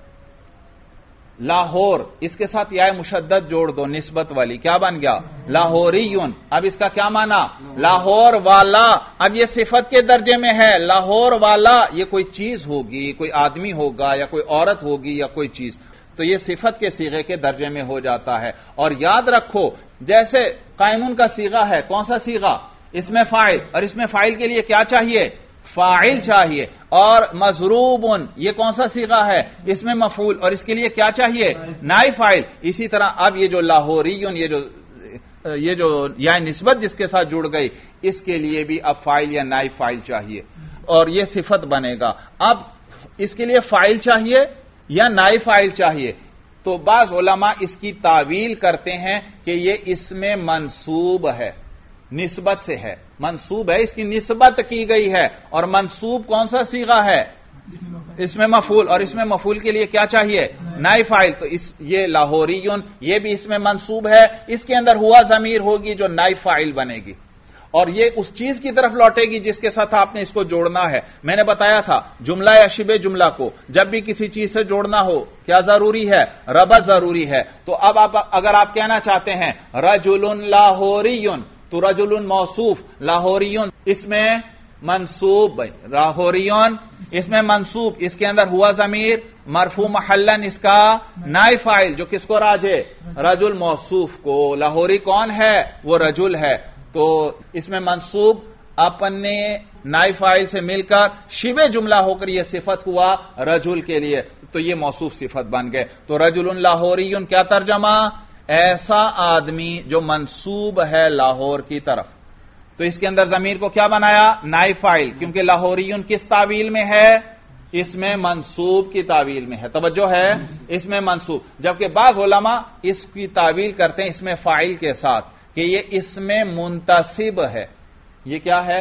लाहौर, इसके साथ याए मुशद्दद जोड़ दो निस्बत वाली, क्या बन गया? लाहौरियुन। अब इसका क्या माना? लाहौर वाला। अब ये सिफत के दर्जे में है, लाहौर वाला। ये कोई चीज होगी, कोई आदमी होगा या कोई औरत होगी या कोई चीज, तो ये सिफत के सीगे के दर्जे में हो जाता है। और याद रखो, जैसे कायमुन का सीगा है, कौन सा सीगा? इसमें फाइल, और इसमें फाइल के लिए क्या चाहिए? फाइल चाहिए। और मजरूबुन, ये कौन सा सीगा है? इसमें मफूल, और इसके लिए क्या चाहिए? नाई फाइल। इसी तरह अब ये जो लाहौरियुन, ये जो या निस्बत जिसके साथ जुड़ गई, इसके लिए भी अब फाइल या नाई फाइल चाहिए, और ये सिफत बनेगा। अब इसके लिए फाइल चाहिए या नाई फाइल चाहिए, तो बाज उलमा इसकी तावील करते हैं कि ये इसमें मंसूब है, निस्बत से है, मंसूब है, इसकी निस्बत की गई है। और मंसूब कौन सा सीगा है? इसमें मफूल, और इसमें मफूल के लिए क्या चाहिए? नाई फाइल। तो ये लाहौरियुन, ये भी इसमें मंसूब है, इसके अंदर हुआ जमीर होगी जो नाई फाइल बनेगी, और ये उस चीज की तरफ लौटेगी जिसके साथ आपने इसको जोड़ना है। मैंने बताया था जुमला या शिबे जुमला को जब भी किसी चीज से जोड़ना हो क्या जरूरी है? रबत जरूरी है। तो अब अगर आप कहना चाहते हैं रजुलुन लाहौरियुन, तो रजुलुन मौसूफ, लाहौरियुन इसमें मंसूब, भाई लाहौरियुन इसमें मंसूब, इसके अंदर हुआ जमीर मरफू महल्लन, इसका नाई फाइल जो किसको राजे? रजुल मौसूफ को। लाहौरी कौन है? वो रजुल है। तो इसमें मंसूब अपने नाई फाइल से मिलकर शिबे जुमला होकर यह सिफत हुआ रजुल के लिए, तो यह मौसूफ सिफत बन गए। तो रजुलुन लाहौरियुन क्या तर्जमा? ऐसा आदमी जो मंसूब है लाहौर की तरफ। तो इसके अंदर जमीर को क्या बनाया? नाई फाइल, क्योंकि लाहौरियुन किस तावील में है? इसमें मंसूब की तावील में है। तवज्जो है, इसमें मंसूब। जबकि बाज उलमा इसकी तावील करते हैं इसमें फाइल के साथ कि ये इसमें मुंतसिब है। ये क्या है?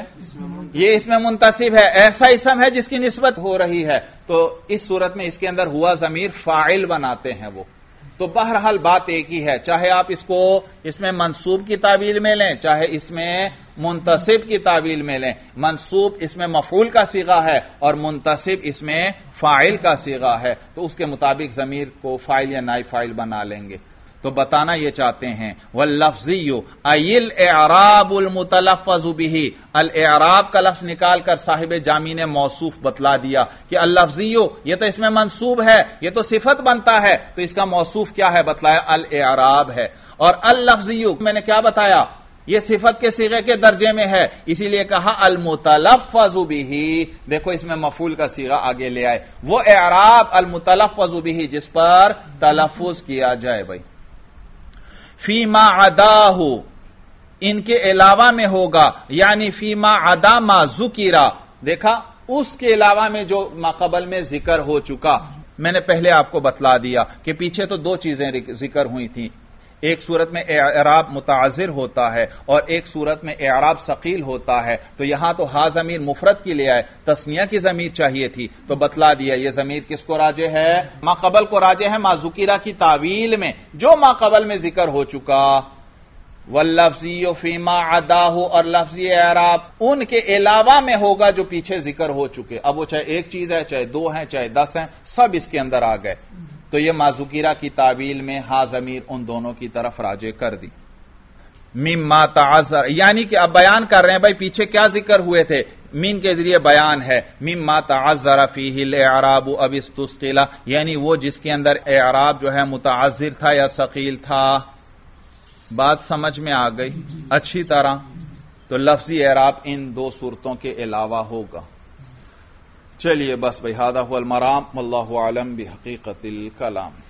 ये इसमें मुंतसिब है, ऐसा इसम है जिसकी निस्बत हो रही है। तो इस सूरत में इसके अंदर हुआ जमीर फाइल बनाते हैं वो। तो बहरहाल बात एक ही है, चाहे आप इसको इसमें मंसूब की तावील में लें, चाहे इसमें मुंतसिब की तावील में लें। मंसूब इसमें मफूल का सीगा है और मुंतसिब इसमें फाइल का सीगा है, तो उसके मुताबिक जमीर को फाइल या नाई फाइल बना लेंगे। तो बताना यह चाहते हैं वल्लफ्ज़िय्यु अल इराबुल मुतलफ़्फ़ज़ु बिही, अल इराब का लफ्ज निकाल कर साहिब जामी ने मौसूफ बतला दिया कि अल लफ्ज़िय्यु ये तो इसमें मंसूब है, ये तो सिफत बनता है, तो इसका मौसूफ क्या है? बतलाया अल इराब है। और अल लफ्ज़िय्यु मैंने क्या बताया? ये सिफत के सीगे के दर्जे में है, इसीलिए कहा अल मुतलफ़्फ़ज़ु बिही। देखो इसमें मफूल का सीगा आगे ले आए, वो इराब अल मुतलफ़्फ़ज़ु बिही जिस पर तलफ़्फ़ुज़ किया जाए। भाई फीमा अदाहु, इनके अलावा में होगा, यानी फीमा अदा मा ज़ुकिरा। देखा, उसके अलावा में जो माक़बल में जिक्र हो चुका। मैंने पहले आपको बतला दिया कि पीछे तो दो चीजें जिक्र हुई थी, ایک صورت میں اعراب متعذر ہوتا ہے اور ایک صورت میں اعراب ثقیل ہوتا ہے. تو یہاں تو ہا ضمیر مفرد کی لے آئے, تثنیہ کی ضمیر چاہیے تھی تو بتلا دیا یہ ضمیر کس کو راجع ہے, ما قبل کو راجع ہے ما ذکرہ کی تعویل میں, جو ما قبل میں ذکر ہو چکا. واللفظی فیما عداہ, اور لفظی اعراب ان کے علاوہ میں ہوگا جو پیچھے ذکر ہو چکے. اب وہ چاہے ایک چیز ہے, چاہے دو ہیں, چاہے 10 ہیں, سب اس کے اندر آ گئے. تو یہ ما ذکرہ کی تعویل میں ہا ضمیر ان دونوں کی طرف راجع کر دی. مما تعذر, یعنی کہ اب بیان کر رہے ہیں بھائی پیچھے کیا ذکر ہوئے تھے, مین کے ذریعے بیان ہے. مما تعذر فیہ الاعراب اب استثقل, یعنی وہ جس کے اندر اعراب جو ہے متعذر تھا یا ثقیل تھا. بات سمجھ میں آ گئی اچھی طرح. تو لفظی اعراب ان دو صورتوں کے علاوہ ہوگا. چلیے بس بھائی, ھذا ھو المرام واللہ اعلم بحقیقت الکلام.